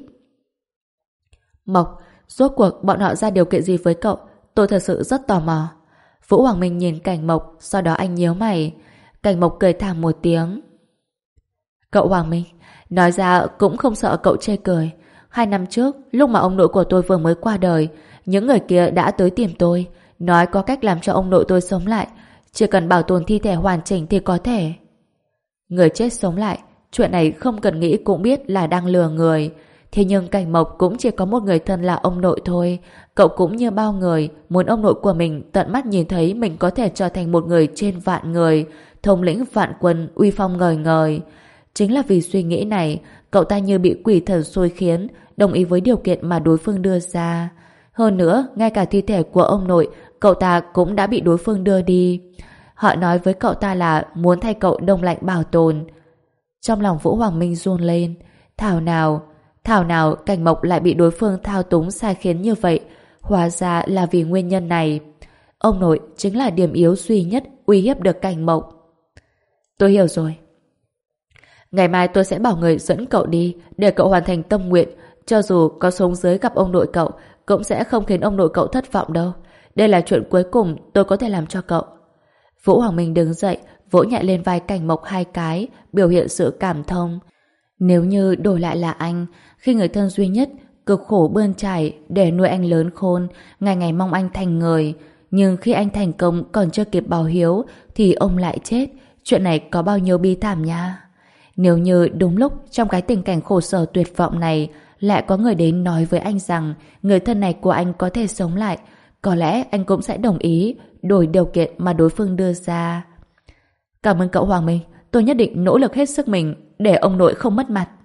Mộc, rốt cuộc bọn họ ra điều kiện gì với cậu? Tôi thật sự rất tò mò. Vũ Hoàng Minh nhìn Cảnh Mộc, sau đó anh nhíu mày. Cảnh Mộc cười thảm một tiếng. Cậu Hoàng Minh, nói ra cũng không sợ cậu chê cười. Hai năm trước, lúc mà ông nội của tôi vừa mới qua đời, những người kia đã tới tìm tôi, nói có cách làm cho ông nội tôi sống lại. Chỉ cần bảo tồn thi thể hoàn chỉnh thì có thể. Người chết sống lại, chuyện này không cần nghĩ cũng biết là đang lừa người. Thế nhưng Cảnh Mộc cũng chỉ có một người thân là ông nội thôi. Cậu cũng như bao người, muốn ông nội của mình tận mắt nhìn thấy mình có thể trở thành một người trên vạn người, thống lĩnh vạn quân, uy phong ngời ngời. Chính là vì suy nghĩ này, cậu ta như bị quỷ thần xui khiến, đồng ý với điều kiện mà đối phương đưa ra. Hơn nữa, ngay cả thi thể của ông nội, cậu ta cũng đã bị đối phương đưa đi. Họ nói với cậu ta là muốn thay cậu đông lạnh bảo tồn. Trong lòng Vũ Hoàng Minh run lên. Thảo nào, thảo nào Cảnh Mộc lại bị đối phương thao túng sai khiến như vậy. Hóa ra là vì nguyên nhân này. Ông nội chính là điểm yếu duy nhất uy hiếp được Cảnh Mộc. Tôi hiểu rồi. Ngày mai tôi sẽ bảo người dẫn cậu đi để cậu hoàn thành tâm nguyện. Cho dù có xuống dưới gặp ông nội cậu, cũng sẽ không khiến ông nội cậu thất vọng đâu. Đây là chuyện cuối cùng tôi có thể làm cho cậu. Vũ Hoàng Minh đứng dậy, vỗ nhẹ lên vai Cảnh Mộc hai cái, biểu hiện sự cảm thông. Nếu như đổi lại là anh, khi người thân duy nhất cực khổ bươn trải để nuôi anh lớn khôn, ngày ngày mong anh thành người, nhưng khi anh thành công còn chưa kịp báo hiếu thì ông lại chết, chuyện này có bao nhiêu bi thảm nha. Nếu như đúng lúc trong cái tình cảnh khổ sở tuyệt vọng này lại có người đến nói với anh rằng người thân này của anh có thể sống lại, có lẽ anh cũng sẽ đồng ý đổi điều kiện mà đối phương đưa ra. Cảm ơn cậu Hoàng Minh, tôi nhất định nỗ lực hết sức mình để ông nội không mất mặt.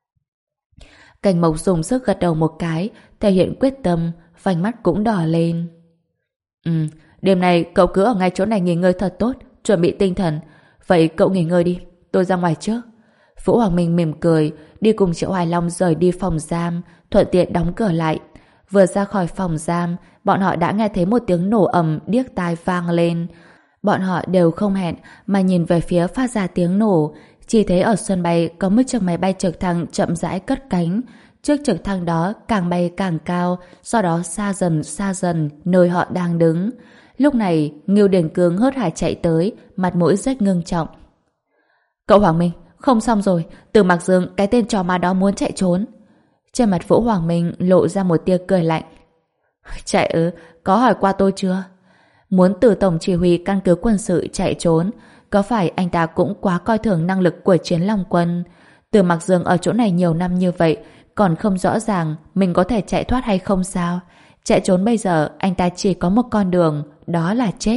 Cảnh Mộc dùng sức gật đầu một cái, thể hiện quyết tâm, vành mắt cũng đỏ lên. Ừ, đêm nay cậu cứ ở ngay chỗ này nghỉ ngơi thật tốt, chuẩn bị tinh thần. Vậy cậu nghỉ ngơi đi, tôi ra ngoài trước. Vũ Hoàng Minh mỉm cười, đi cùng Triệu Hoài Long rời đi phòng giam, thuận tiện đóng cửa lại. Vừa ra khỏi phòng giam, bọn họ đã nghe thấy một tiếng nổ ầm điếc tai vang lên. Bọn họ đều không hẹn mà nhìn về phía phát ra tiếng nổ, chỉ thấy ở sân bay có một chiếc máy bay trực thăng chậm rãi cất cánh. Chiếc trực thăng đó càng bay càng cao, sau đó xa dần xa dần nơi họ đang đứng. Lúc này, Ngưu Điền Cương hớt hải chạy tới, mặt mũi rất ngưng trọng. Cậu Hoàng Minh, không xong rồi, Từ Mặc Dương, cái tên trò ma đó muốn chạy trốn. Trên mặt Vũ Hoàng Minh lộ ra một tia cười lạnh. Chạy ư, có hỏi qua tôi chưa? Muốn từ tổng chỉ huy căn cứ quân sự chạy trốn, có phải anh ta cũng quá coi thường năng lực của Chiến Long Quân? Từ Mặc Dương ở chỗ này nhiều năm như vậy, còn không rõ ràng mình có thể chạy thoát hay không sao? Chạy trốn bây giờ anh ta chỉ có một con đường, đó là chết.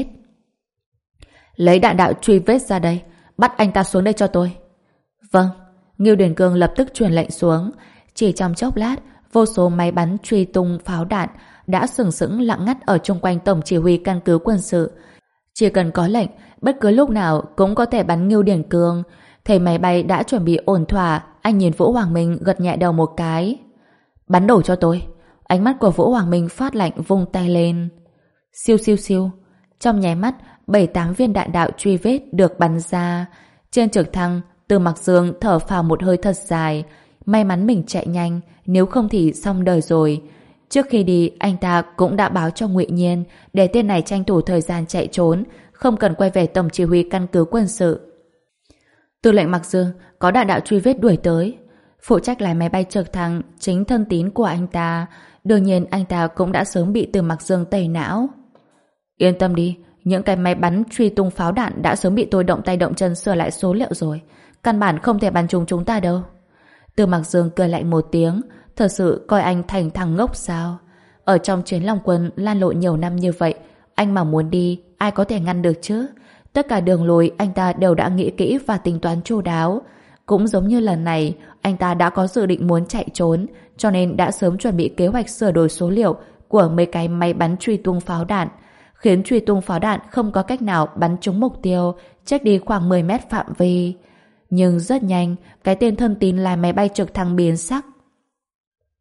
Lấy đạn đạo truy vết ra đây, bắt anh ta xuống đây cho tôi. Vâng. Ngưu Điền Cương lập tức truyền lệnh xuống. Chỉ trong chốc lát, vô số máy bắn truy tung pháo đạn đã sừng sững lặng ngắt ở chung quanh tổng chỉ huy căn cứ quân sự. Chỉ cần có lệnh, bất cứ lúc nào cũng có thể bắn Ngưu Điền Cương. Thấy máy bay đã chuẩn bị ổn thỏa, anh nhìn Vũ Hoàng Minh gật nhẹ đầu một cái. Bắn đổ cho tôi. Ánh mắt của Vũ Hoàng Minh phát lạnh, vung tay lên. Siêu siêu siêu. Trong nháy mắt, bảy tám viên đạn đạo truy vết được bắn ra. Trên trực thăng, Từ Mặc Dương thở phào một hơi thật dài. May mắn mình chạy nhanh, nếu không thì xong đời rồi. Trước khi đi, anh ta cũng đã báo cho Ngụy Nhiên để tên này tranh thủ thời gian chạy trốn, không cần quay về tổng chỉ huy căn cứ quân sự. Tư lệnh Mặc Dương có đạn đạo truy vết đuổi tới. Phụ trách lái máy bay trực thăng chính thân tín của anh ta. Đương nhiên anh ta cũng đã sớm bị Từ Mặc Dương tẩy não. Yên tâm đi, những cái máy bắn truy tung pháo đạn đã sớm bị tôi động tay động chân sửa lại số liệu rồi. Căn bản không thể bắn trúng chúng ta đâu. Từ Mặc Dương cười lạnh một tiếng. Thật sự coi anh thành thằng ngốc sao? Ở trong Chiến Long Quân lan lộn nhiều năm như vậy, anh mà muốn đi, ai có thể ngăn được chứ? Tất cả đường lối anh ta đều đã nghĩ kỹ và tính toán chu đáo. Cũng giống như lần này, anh ta đã có dự định muốn chạy trốn, cho nên đã sớm chuẩn bị kế hoạch sửa đổi số liệu của mấy cái máy bắn truy tung pháo đạn, khiến truy tung pháo đạn không có cách nào bắn trúng mục tiêu, trách đi khoảng mười mét phạm vi. Nhưng rất nhanh, cái tên thân tín lái máy bay trực thăng biến sắc.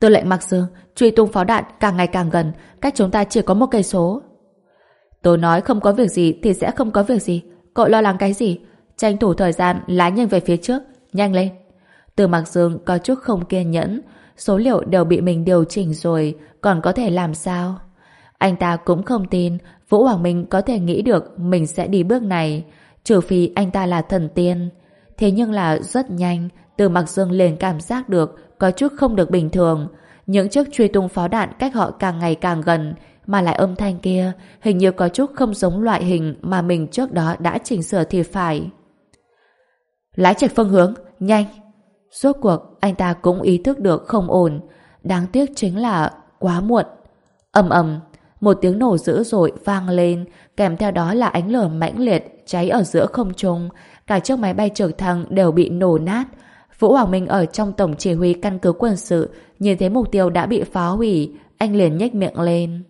Tư lệnh Mạc Dương, truy tung pháo đạn càng ngày càng gần, cách chúng ta chỉ có một cây số. Tôi nói không có việc gì thì sẽ không có việc gì. Cậu lo lắng cái gì? Tranh thủ thời gian lái nhanh về phía trước. Nhanh lên. Từ Mạc Dương có chút không kiên nhẫn. Số liệu đều bị mình điều chỉnh rồi, còn có thể làm sao? Anh ta cũng không tin Vũ Hoàng Minh có thể nghĩ được mình sẽ đi bước này, trừ phi anh ta là thần tiên. Thế nhưng là rất nhanh, Từ Mạc Dương liền cảm giác được có chút không được bình thường. Những chiếc truy tung pháo đạn cách họ càng ngày càng gần, mà lại âm thanh kia hình như có chút không giống loại hình mà mình trước đó đã chỉnh sửa thì phải. Lái chệch phương hướng, nhanh. Rốt cuộc anh ta cũng ý thức được không ổn. Đáng tiếc chính là quá muộn. Ầm ầm, một tiếng nổ dữ dội vang lên, kèm theo đó là ánh lửa mãnh liệt cháy ở giữa không trung. Cả chiếc máy bay trực thăng đều bị nổ nát. Vũ Hoàng Minh ở trong tổng chỉ huy căn cứ quân sự nhìn thấy mục tiêu đã bị phá hủy, anh liền nhếch miệng lên.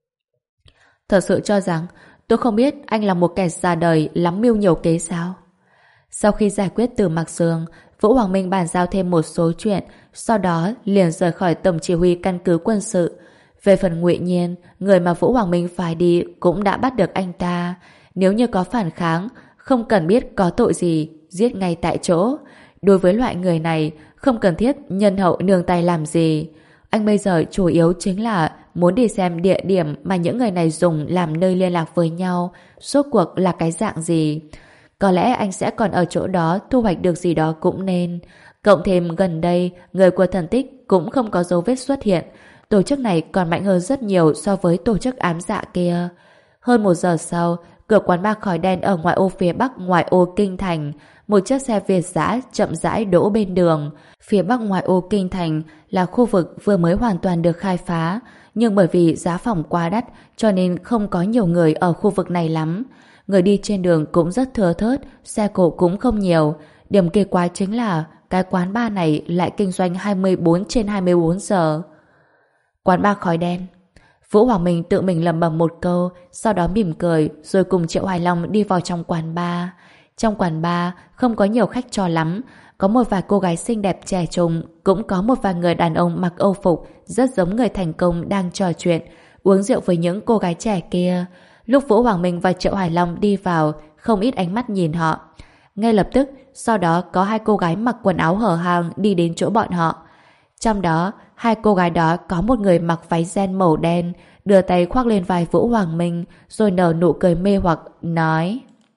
Thật sự cho rằng tôi không biết anh là một kẻ già đời lắm mưu nhiều kế sao? Sau khi giải quyết Từ Mạc Dương, Vũ Hoàng Minh bàn giao thêm một số chuyện, sau đó liền rời khỏi tổng chỉ huy căn cứ quân sự. Về phần Ngụy Nhiên, người mà Vũ Hoàng Minh phải đi cũng đã bắt được anh ta. Nếu như có phản kháng, không cần biết có tội gì, giết ngay tại chỗ. Đối với loại người này, không cần thiết nhân hậu nương tay làm gì. Anh bây giờ chủ yếu chính là muốn đi xem địa điểm mà những người này dùng làm nơi liên lạc với nhau, rốt cuộc là cái dạng gì. Có lẽ anh sẽ còn ở chỗ đó thu hoạch được gì đó cũng nên. Cộng thêm gần đây, người của thần tích cũng không có dấu vết xuất hiện. Tổ chức này còn mạnh hơn rất nhiều so với tổ chức ám dạ kia. Hơn một giờ sau, cửa quán bar khói đen ở ngoại ô phía bắc ngoại ô kinh thành, một chiếc xe Việt dã chậm rãi đỗ bên đường. Phía bắc ngoại ô kinh thành là khu vực vừa mới hoàn toàn được khai phá, nhưng bởi vì giá phòng quá đắt cho nên không có nhiều người ở khu vực này lắm. Người đi trên đường cũng rất thưa thớt, xe cộ cũng không nhiều. Điểm kỳ quái chính là cái quán bar này lại kinh doanh hai mươi bốn trên hai mươi bốn giờ. Quán bar khói đen. Vũ Hoàng Minh tự mình lẩm bẩm một câu, sau đó mỉm cười rồi cùng Triệu Hoài Long đi vào trong quán bar. Trong quán bar không có nhiều khách cho lắm, có một vài cô gái xinh đẹp trẻ trung, cũng có một vài người đàn ông mặc âu phục rất giống người thành công đang trò chuyện, uống rượu với những cô gái trẻ kia. Lúc Vũ Hoàng Minh và Triệu Hoài Long đi vào, không ít ánh mắt nhìn họ. Ngay lập tức, sau đó có hai cô gái mặc quần áo hở hang đi đến chỗ bọn họ. Trong đó, hai cô gái đó có một người mặc váy ren màu đen, đưa tay khoác lên vai Vũ Hoàng Minh, rồi nở nụ cười mê hoặc, nói: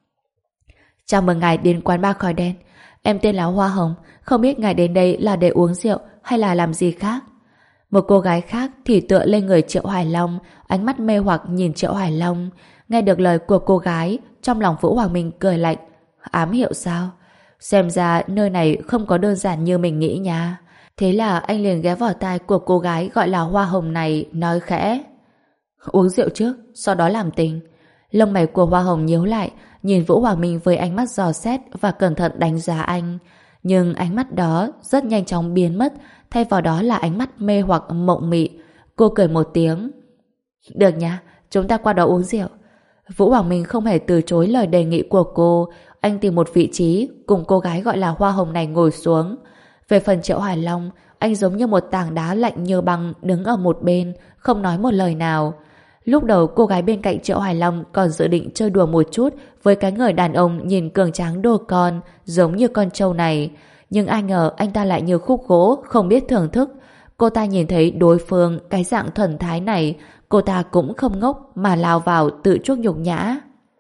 Chào mừng ngài đến quán bar khói đen. Em tên là Hoa Hồng, không biết ngài đến đây là để uống rượu hay là làm gì khác. Một cô gái khác thì tựa lên người Triệu Hoài Long, ánh mắt mê hoặc nhìn Triệu Hoài Long. Nghe được lời của cô gái, trong lòng Vũ Hoàng Minh cười lạnh. Ám hiệu sao? Xem ra nơi này không có đơn giản như mình nghĩ nha. Thế là anh liền ghé vào tai của cô gái gọi là Hoa Hồng này, nói khẽ: Uống rượu trước, sau đó làm tình. Lông mày của Hoa Hồng nhíu lại, nhìn Vũ Hoàng Minh với ánh mắt dò xét và cẩn thận đánh giá anh. Nhưng ánh mắt đó rất nhanh chóng biến mất, thay vào đó là ánh mắt mê hoặc mộng mị. Cô cười một tiếng: Được nha, chúng ta qua đó uống rượu. Vũ Hoàng Minh không hề từ chối lời đề nghị của cô. Anh tìm một vị trí cùng cô gái gọi là Hoa Hồng này ngồi xuống. Về phần Triệu Hoài Long, anh giống như một tảng đá lạnh như băng đứng ở một bên, không nói một lời nào. Lúc đầu cô gái bên cạnh Triệu Hoài Long còn dự định chơi đùa một chút với cái người đàn ông nhìn cường tráng đồ con giống như con trâu này, nhưng ai ngờ anh ta lại như khúc gỗ không biết thưởng thức. Cô ta nhìn thấy đối phương cái dạng thần thái này, cô ta cũng không ngốc mà lao vào tự chuốc nhục nhã.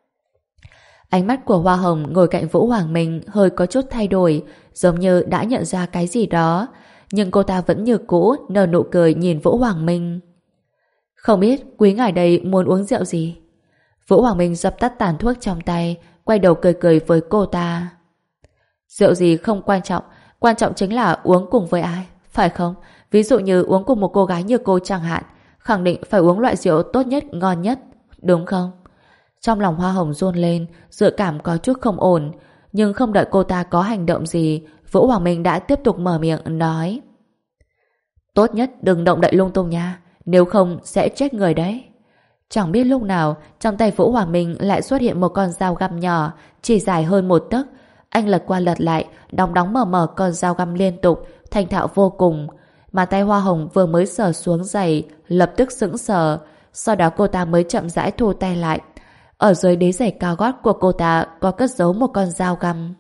Ánh mắt của Hoa Hồng ngồi cạnh Vũ Hoàng Minh hơi có chút thay đổi, giống như đã nhận ra cái gì đó, nhưng cô ta vẫn như cũ nở nụ cười nhìn Vũ Hoàng Minh. Không biết quý ngài đây muốn uống rượu gì? Vũ Hoàng Minh dập tắt tàn thuốc trong tay, quay đầu cười cười với cô ta. Rượu gì không quan trọng, quan trọng chính là uống cùng với ai, phải không? Ví dụ như uống cùng một cô gái như cô chẳng hạn, khẳng định phải uống loại rượu tốt nhất, ngon nhất, đúng không? Trong lòng Hoa Hồng run lên, dự cảm có chút không ổn, nhưng không đợi cô ta có hành động gì, Vũ Hoàng Minh đã tiếp tục mở miệng nói: Tốt nhất đừng động đậy lung tung nha, nếu không sẽ chết người đấy. Chẳng biết lúc nào trong tay Vũ Hoàng Minh lại xuất hiện một con dao găm nhỏ, chỉ dài hơn một tấc. Anh lật qua lật lại, đóng đóng mở mở con dao găm liên tục, thành thạo vô cùng. mà tay Hoa Hồng vừa mới sờ xuống giày, lập tức sững sờ. Sau đó cô ta mới chậm rãi thu tay lại. Ở dưới đế giày cao gót của cô ta có cất giấu một con dao găm.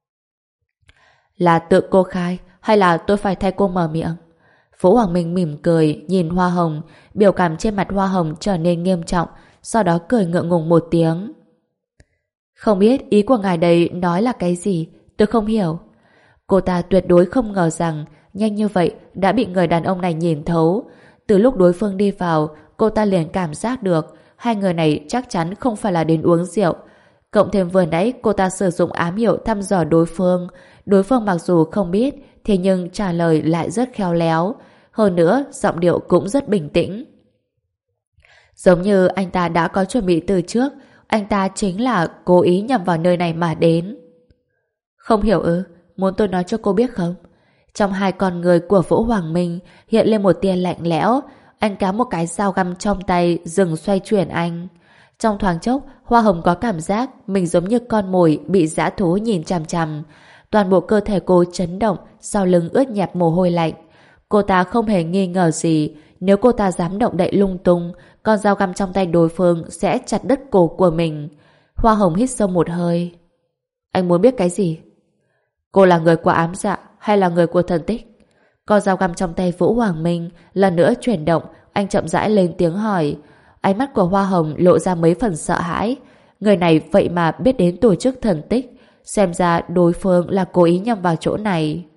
Là tự cô khai hay là tôi phải thay cô mở miệng? Vũ Hoàng Minh mỉm cười nhìn Hoa Hồng, biểu cảm trên mặt Hoa Hồng trở nên nghiêm trọng, sau đó cười ngượng ngùng một tiếng. Không biết ý của ngài đây nói là cái gì, tôi không hiểu. Cô ta tuyệt đối không ngờ rằng nhanh như vậy đã bị người đàn ông này nhìn thấu. Từ lúc đối phương đi vào, cô ta liền cảm giác được hai người này chắc chắn không phải là đến uống rượu. Cộng thêm vừa nãy cô ta sử dụng ám hiệu thăm dò đối phương. Đối phương mặc dù không biết, thế nhưng trả lời lại rất khéo léo. Hơn nữa, giọng điệu cũng rất bình tĩnh. Giống như anh ta đã có chuẩn bị từ trước, anh ta chính là cố ý nhằm vào nơi này mà đến. Không hiểu ư? Muốn tôi nói cho cô biết không? Trong hai con người của Vũ Hoàng Minh hiện lên một tia lạnh lẽo. Anh kéo một cái dao găm trong tay, dừng xoay chuyển anh. Trong thoáng chốc, Hoa Hồng có cảm giác mình giống như con mồi bị dã thú nhìn chằm chằm. Toàn bộ cơ thể cô chấn động, sau lưng ướt nhẹp mồ hôi lạnh. Cô ta không hề nghi ngờ gì, nếu cô ta dám động đậy lung tung, con dao găm trong tay đối phương sẽ chặt đứt cổ của mình. Hoa Hồng hít sâu một hơi. Anh muốn biết cái gì? Cô là người của ám dạ hay là người của thần tích? Con dao găm trong tay Vũ Hoàng Minh lần nữa chuyển động, anh chậm rãi lên tiếng hỏi. Ánh mắt của Hoa Hồng lộ ra mấy phần sợ hãi. Người này vậy mà biết đến tổ chức thần tích, xem ra đối phương là cố ý nhằm vào chỗ này.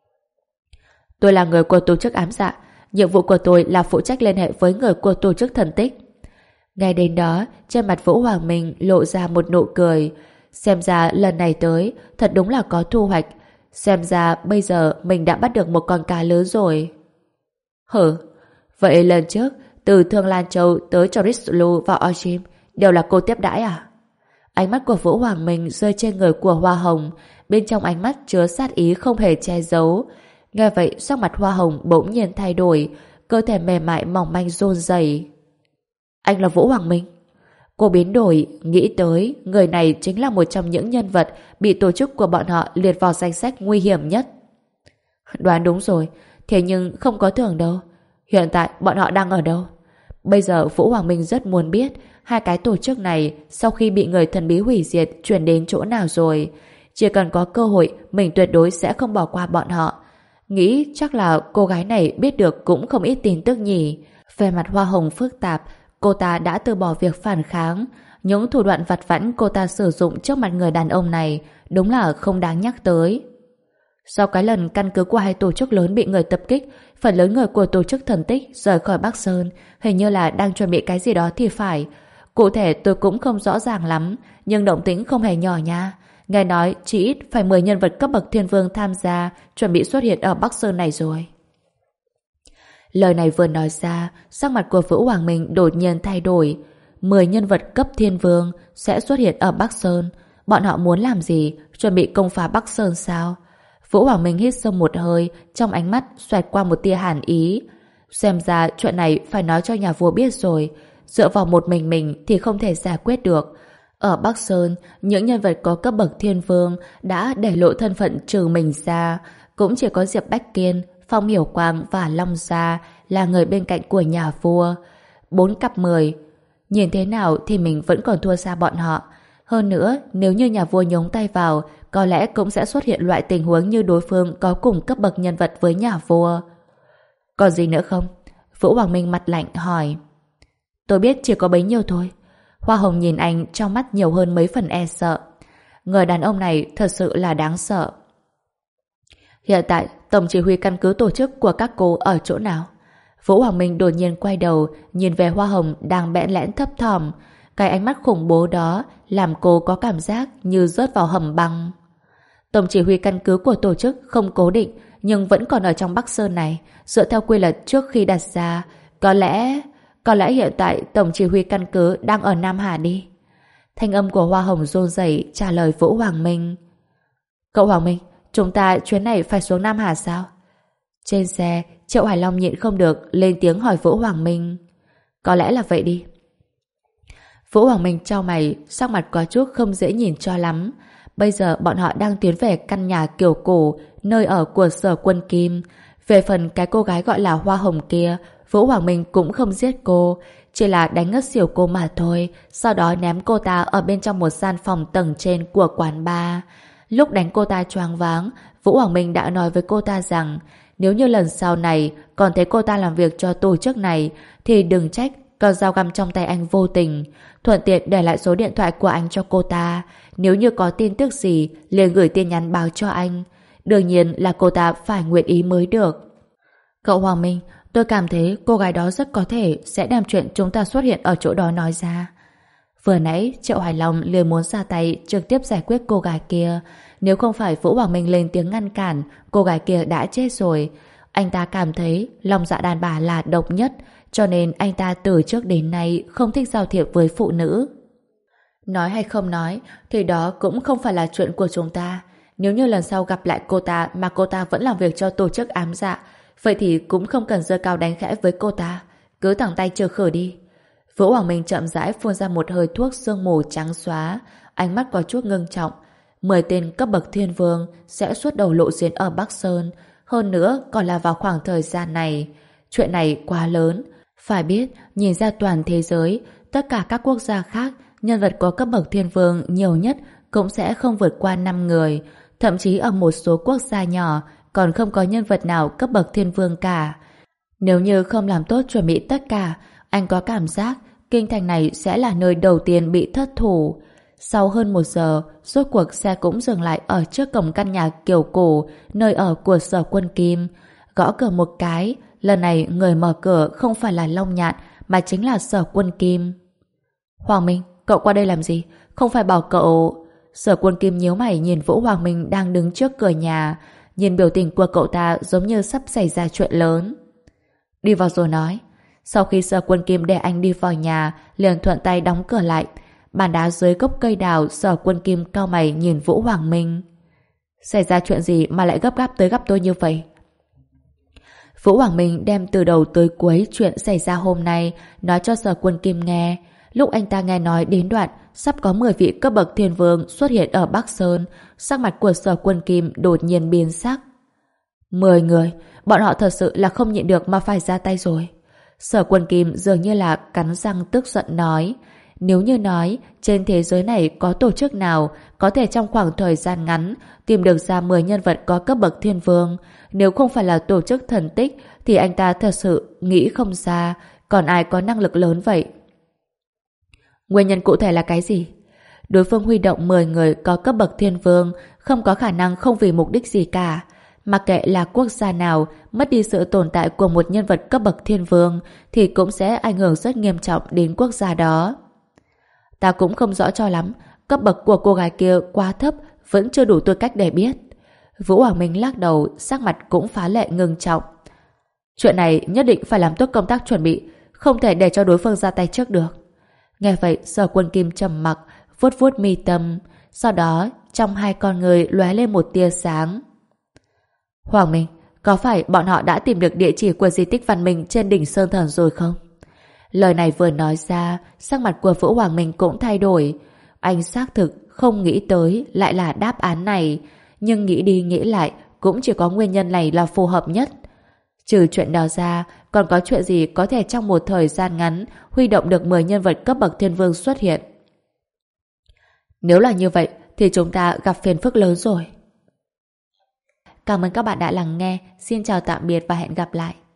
Tôi là người của tổ chức ám dạ, nhiệm vụ của tôi là phụ trách liên hệ với người của tổ chức thần tích. Ngay đến đó, trên mặt Vũ Hoàng Minh lộ ra một nụ cười. Xem ra lần này tới thật đúng là có thu hoạch. Xem ra bây giờ mình đã bắt được một con cá lớn rồi. Hử? Vậy lần trước từ Thương Lan Châu tới Chorislu và Orchim đều là cô tiếp đãi à? Ánh mắt của Vũ Hoàng Minh rơi trên người của Hoa Hồng, bên trong ánh mắt chứa sát ý không hề che giấu. Nghe vậy sắc mặt Hoa Hồng bỗng nhiên thay đổi, cơ thể mềm mại mỏng manh run rẩy. Anh là Vũ Hoàng Minh? Cô biến đổi, nghĩ tới người này chính là một trong những nhân vật bị tổ chức của bọn họ liệt vào danh sách nguy hiểm nhất. Đoán đúng rồi, thế nhưng không có thưởng đâu. Hiện tại bọn họ đang ở đâu? Bây giờ Vũ Hoàng Minh rất muốn biết hai cái tổ chức này sau khi bị người thần bí hủy diệt chuyển đến chỗ nào rồi. Chỉ cần có cơ hội, mình tuyệt đối sẽ không bỏ qua bọn họ. Nghĩ chắc là cô gái này biết được cũng không ít tin tức nhỉ. Về mặt Hoa Hồng phức tạp, cô ta đã từ bỏ việc phản kháng. Những thủ đoạn vặt vãnh cô ta sử dụng trước mặt người đàn ông này đúng là không đáng nhắc tới. Sau cái lần căn cứ của hai tổ chức lớn bị người tập kích, phần lớn người của tổ chức thần tích rời khỏi Bắc Sơn, hình như là đang chuẩn bị cái gì đó thì phải. Cụ thể tôi cũng không rõ ràng lắm, nhưng động tĩnh không hề nhỏ nha. Nghe nói chỉ ít phải mười nhân vật cấp bậc thiên vương tham gia, chuẩn bị xuất hiện ở Bắc Sơn này rồi. Lời này vừa nói ra, sắc mặt của Vũ Hoàng Minh đột nhiên thay đổi. Mười nhân vật cấp thiên vương sẽ xuất hiện ở Bắc Sơn. Bọn họ muốn làm gì? Chuẩn bị công phá Bắc Sơn sao? Vũ Hoàng Minh hít sâu một hơi, trong ánh mắt xoẹt qua một tia hàn ý. Xem ra chuyện này phải nói cho nhà vua biết rồi. Dựa vào một mình mình thì không thể giải quyết được. Ở Bắc Sơn, những nhân vật có cấp bậc thiên vương đã để lộ thân phận trừ mình ra. Cũng chỉ có Diệp Bách Kiên, Phong Hiểu Quang và Long Gia là người bên cạnh của nhà vua. Bốn cặp mười. Nhìn thế nào thì mình vẫn còn thua xa bọn họ. Hơn nữa, nếu như nhà vua nhúng tay vào, có lẽ cũng sẽ xuất hiện loại tình huống như đối phương có cùng cấp bậc nhân vật với nhà vua. Còn gì nữa không? Vũ Hoàng Minh mặt lạnh hỏi. Tôi biết chỉ có bấy nhiêu thôi. Hoa Hồng nhìn anh trong mắt nhiều hơn mấy phần e sợ. Người đàn ông này thật sự là đáng sợ. Hiện tại, tổng chỉ huy căn cứ tổ chức của các cô ở chỗ nào? Vũ Hoàng Minh đột nhiên quay đầu, nhìn về Hoa Hồng đang bẽn lẽn thấp thỏm. Cái ánh mắt khủng bố đó làm cô có cảm giác như rớt vào hầm băng. Tổng chỉ huy căn cứ của tổ chức không cố định, nhưng vẫn còn ở trong Bắc Sơn này. Dựa theo quy luật trước khi đặt ra, có lẽ... Có lẽ hiện tại tổng chỉ huy căn cứ đang ở Nam Hà đi. Thanh âm của Hoa Hồng run rẩy trả lời Vũ Hoàng Minh. Cậu Hoàng Minh, chúng ta chuyến này phải xuống Nam Hà sao? Trên xe, Triệu Hải Long nhịn không được lên tiếng hỏi Vũ Hoàng Minh. Có lẽ là vậy đi. Vũ Hoàng Minh chau mày, sắc mặt có chút không dễ nhìn cho lắm. Bây giờ bọn họ đang tiến về căn nhà kiểu cổ, nơi ở của Sở Quân Kim. Về phần cái cô gái gọi là Hoa Hồng kia, Vũ Hoàng Minh cũng không giết cô, chỉ là đánh ngất xỉu cô mà thôi, sau đó ném cô ta ở bên trong một gian phòng tầng trên của quán bar. Lúc đánh cô ta choáng váng, Vũ Hoàng Minh đã nói với cô ta rằng nếu như lần sau này còn thấy cô ta làm việc cho tổ chức này thì đừng trách con dao găm trong tay anh vô tình, thuận tiện để lại số điện thoại của anh cho cô ta. Nếu như có tin tức gì liền gửi tin nhắn báo cho anh. Đương nhiên là cô ta phải nguyện ý mới được. Cậu Hoàng Minh, tôi cảm thấy cô gái đó rất có thể sẽ đem chuyện chúng ta xuất hiện ở chỗ đó nói ra. Vừa nãy Triệu Hải Long liền muốn ra tay trực tiếp giải quyết cô gái kia. Nếu không phải Vũ Hoàng Minh lên tiếng ngăn cản, cô gái kia đã chết rồi. Anh ta cảm thấy lòng dạ đàn bà là độc nhất, cho nên anh ta từ trước đến nay không thích giao thiệp với phụ nữ. Nói hay không nói thì đó cũng không phải là chuyện của chúng ta. Nếu như lần sau gặp lại cô ta mà cô ta vẫn làm việc cho tổ chức ám dạ, vậy thì cũng không cần giơ cao đánh khẽ với cô ta. Cứ thẳng tay trừ khử đi. Vũ Hoàng Minh chậm rãi phun ra một hơi thuốc sương mù trắng xóa, ánh mắt có chút ngưng trọng. Mười tên cấp bậc thiên vương sẽ xuất đầu lộ diện ở Bắc Sơn, hơn nữa còn là vào khoảng thời gian này. Chuyện này quá lớn. Phải biết, nhìn ra toàn thế giới, tất cả các quốc gia khác, nhân vật có cấp bậc thiên vương nhiều nhất cũng sẽ không vượt qua năm người. Thậm chí ở một số quốc gia nhỏ còn không có nhân vật nào cấp bậc thiên vương cả. Nếu như không làm tốt chuẩn bị tất cả, anh có cảm giác kinh thành này sẽ là nơi đầu tiên bị thất thủ. Sau hơn một giờ, rốt cuộc xe cũng dừng lại ở trước cổng căn nhà kiểu cổ, nơi ở của Sở Quân Kim. Gõ cửa một cái, lần này người mở cửa không phải là Long Nhạn, mà chính là Sở Quân Kim. Hoàng Minh, cậu qua đây làm gì? Không phải bảo cậu... Sở Quân Kim nhíu mày nhìn Vũ Hoàng Minh đang đứng trước cửa nhà, nhìn biểu tình của cậu ta giống như sắp xảy ra chuyện lớn. Đi vào rồi nói. Sau khi Sở Quân Kim để anh đi vào nhà, liền thuận tay đóng cửa lại. Bàn đá dưới gốc cây đào, Sở Quân Kim cau mày nhìn Vũ Hoàng Minh. Xảy ra chuyện gì mà lại gấp gáp tới gặp tôi như vậy? Vũ Hoàng Minh đem từ đầu tới cuối chuyện xảy ra hôm nay nói cho Sở Quân Kim nghe. Lúc anh ta nghe nói đến đoạn sắp có mười vị cấp bậc thiên vương xuất hiện ở Bắc Sơn, sắc mặt của Sở Quân Kim đột nhiên biến sắc. Mười người, bọn họ thật sự là không nhịn được mà phải ra tay rồi. Sở Quân Kim dường như là cắn răng tức giận nói, nếu như nói trên thế giới này có tổ chức nào có thể trong khoảng thời gian ngắn tìm được ra mười nhân vật có cấp bậc thiên vương, nếu không phải là tổ chức thần tích thì anh ta thật sự nghĩ không ra còn ai có năng lực lớn vậy. Nguyên nhân cụ thể là cái gì? Đối phương huy động mười người có cấp bậc thiên vương không có khả năng không vì mục đích gì cả. Mặc kệ là quốc gia nào mất đi sự tồn tại của một nhân vật cấp bậc thiên vương thì cũng sẽ ảnh hưởng rất nghiêm trọng đến quốc gia đó. Ta cũng không rõ cho lắm, cấp bậc của cô gái kia quá thấp, vẫn chưa đủ tư cách để biết. Vũ Hoàng Minh lắc đầu, sắc mặt cũng phá lệ ngưng trọng. Chuyện này nhất định phải làm tốt công tác chuẩn bị, không thể để cho đối phương ra tay trước được. Nghe vậy, Sở Quân Kim trầm mặc, vuốt vuốt mi tâm, sau đó trong hai con người lóe lên một tia sáng. Hoàng Minh, có phải bọn họ đã tìm được địa chỉ của di tích văn minh trên đỉnh Sơn Thần rồi không? Lời này vừa nói ra, sắc mặt của Vũ Hoàng Minh cũng thay đổi. Anh xác thực không nghĩ tới lại là đáp án này, nhưng nghĩ đi nghĩ lại cũng chỉ có nguyên nhân này là phù hợp nhất. Trừ chuyện đó ra, còn có chuyện gì có thể trong một thời gian ngắn huy động được mười nhân vật cấp bậc thiên vương xuất hiện? Nếu là như vậy thì chúng ta gặp phiền phức lớn rồi. Cảm ơn các bạn đã lắng nghe. Xin chào tạm biệt và hẹn gặp lại.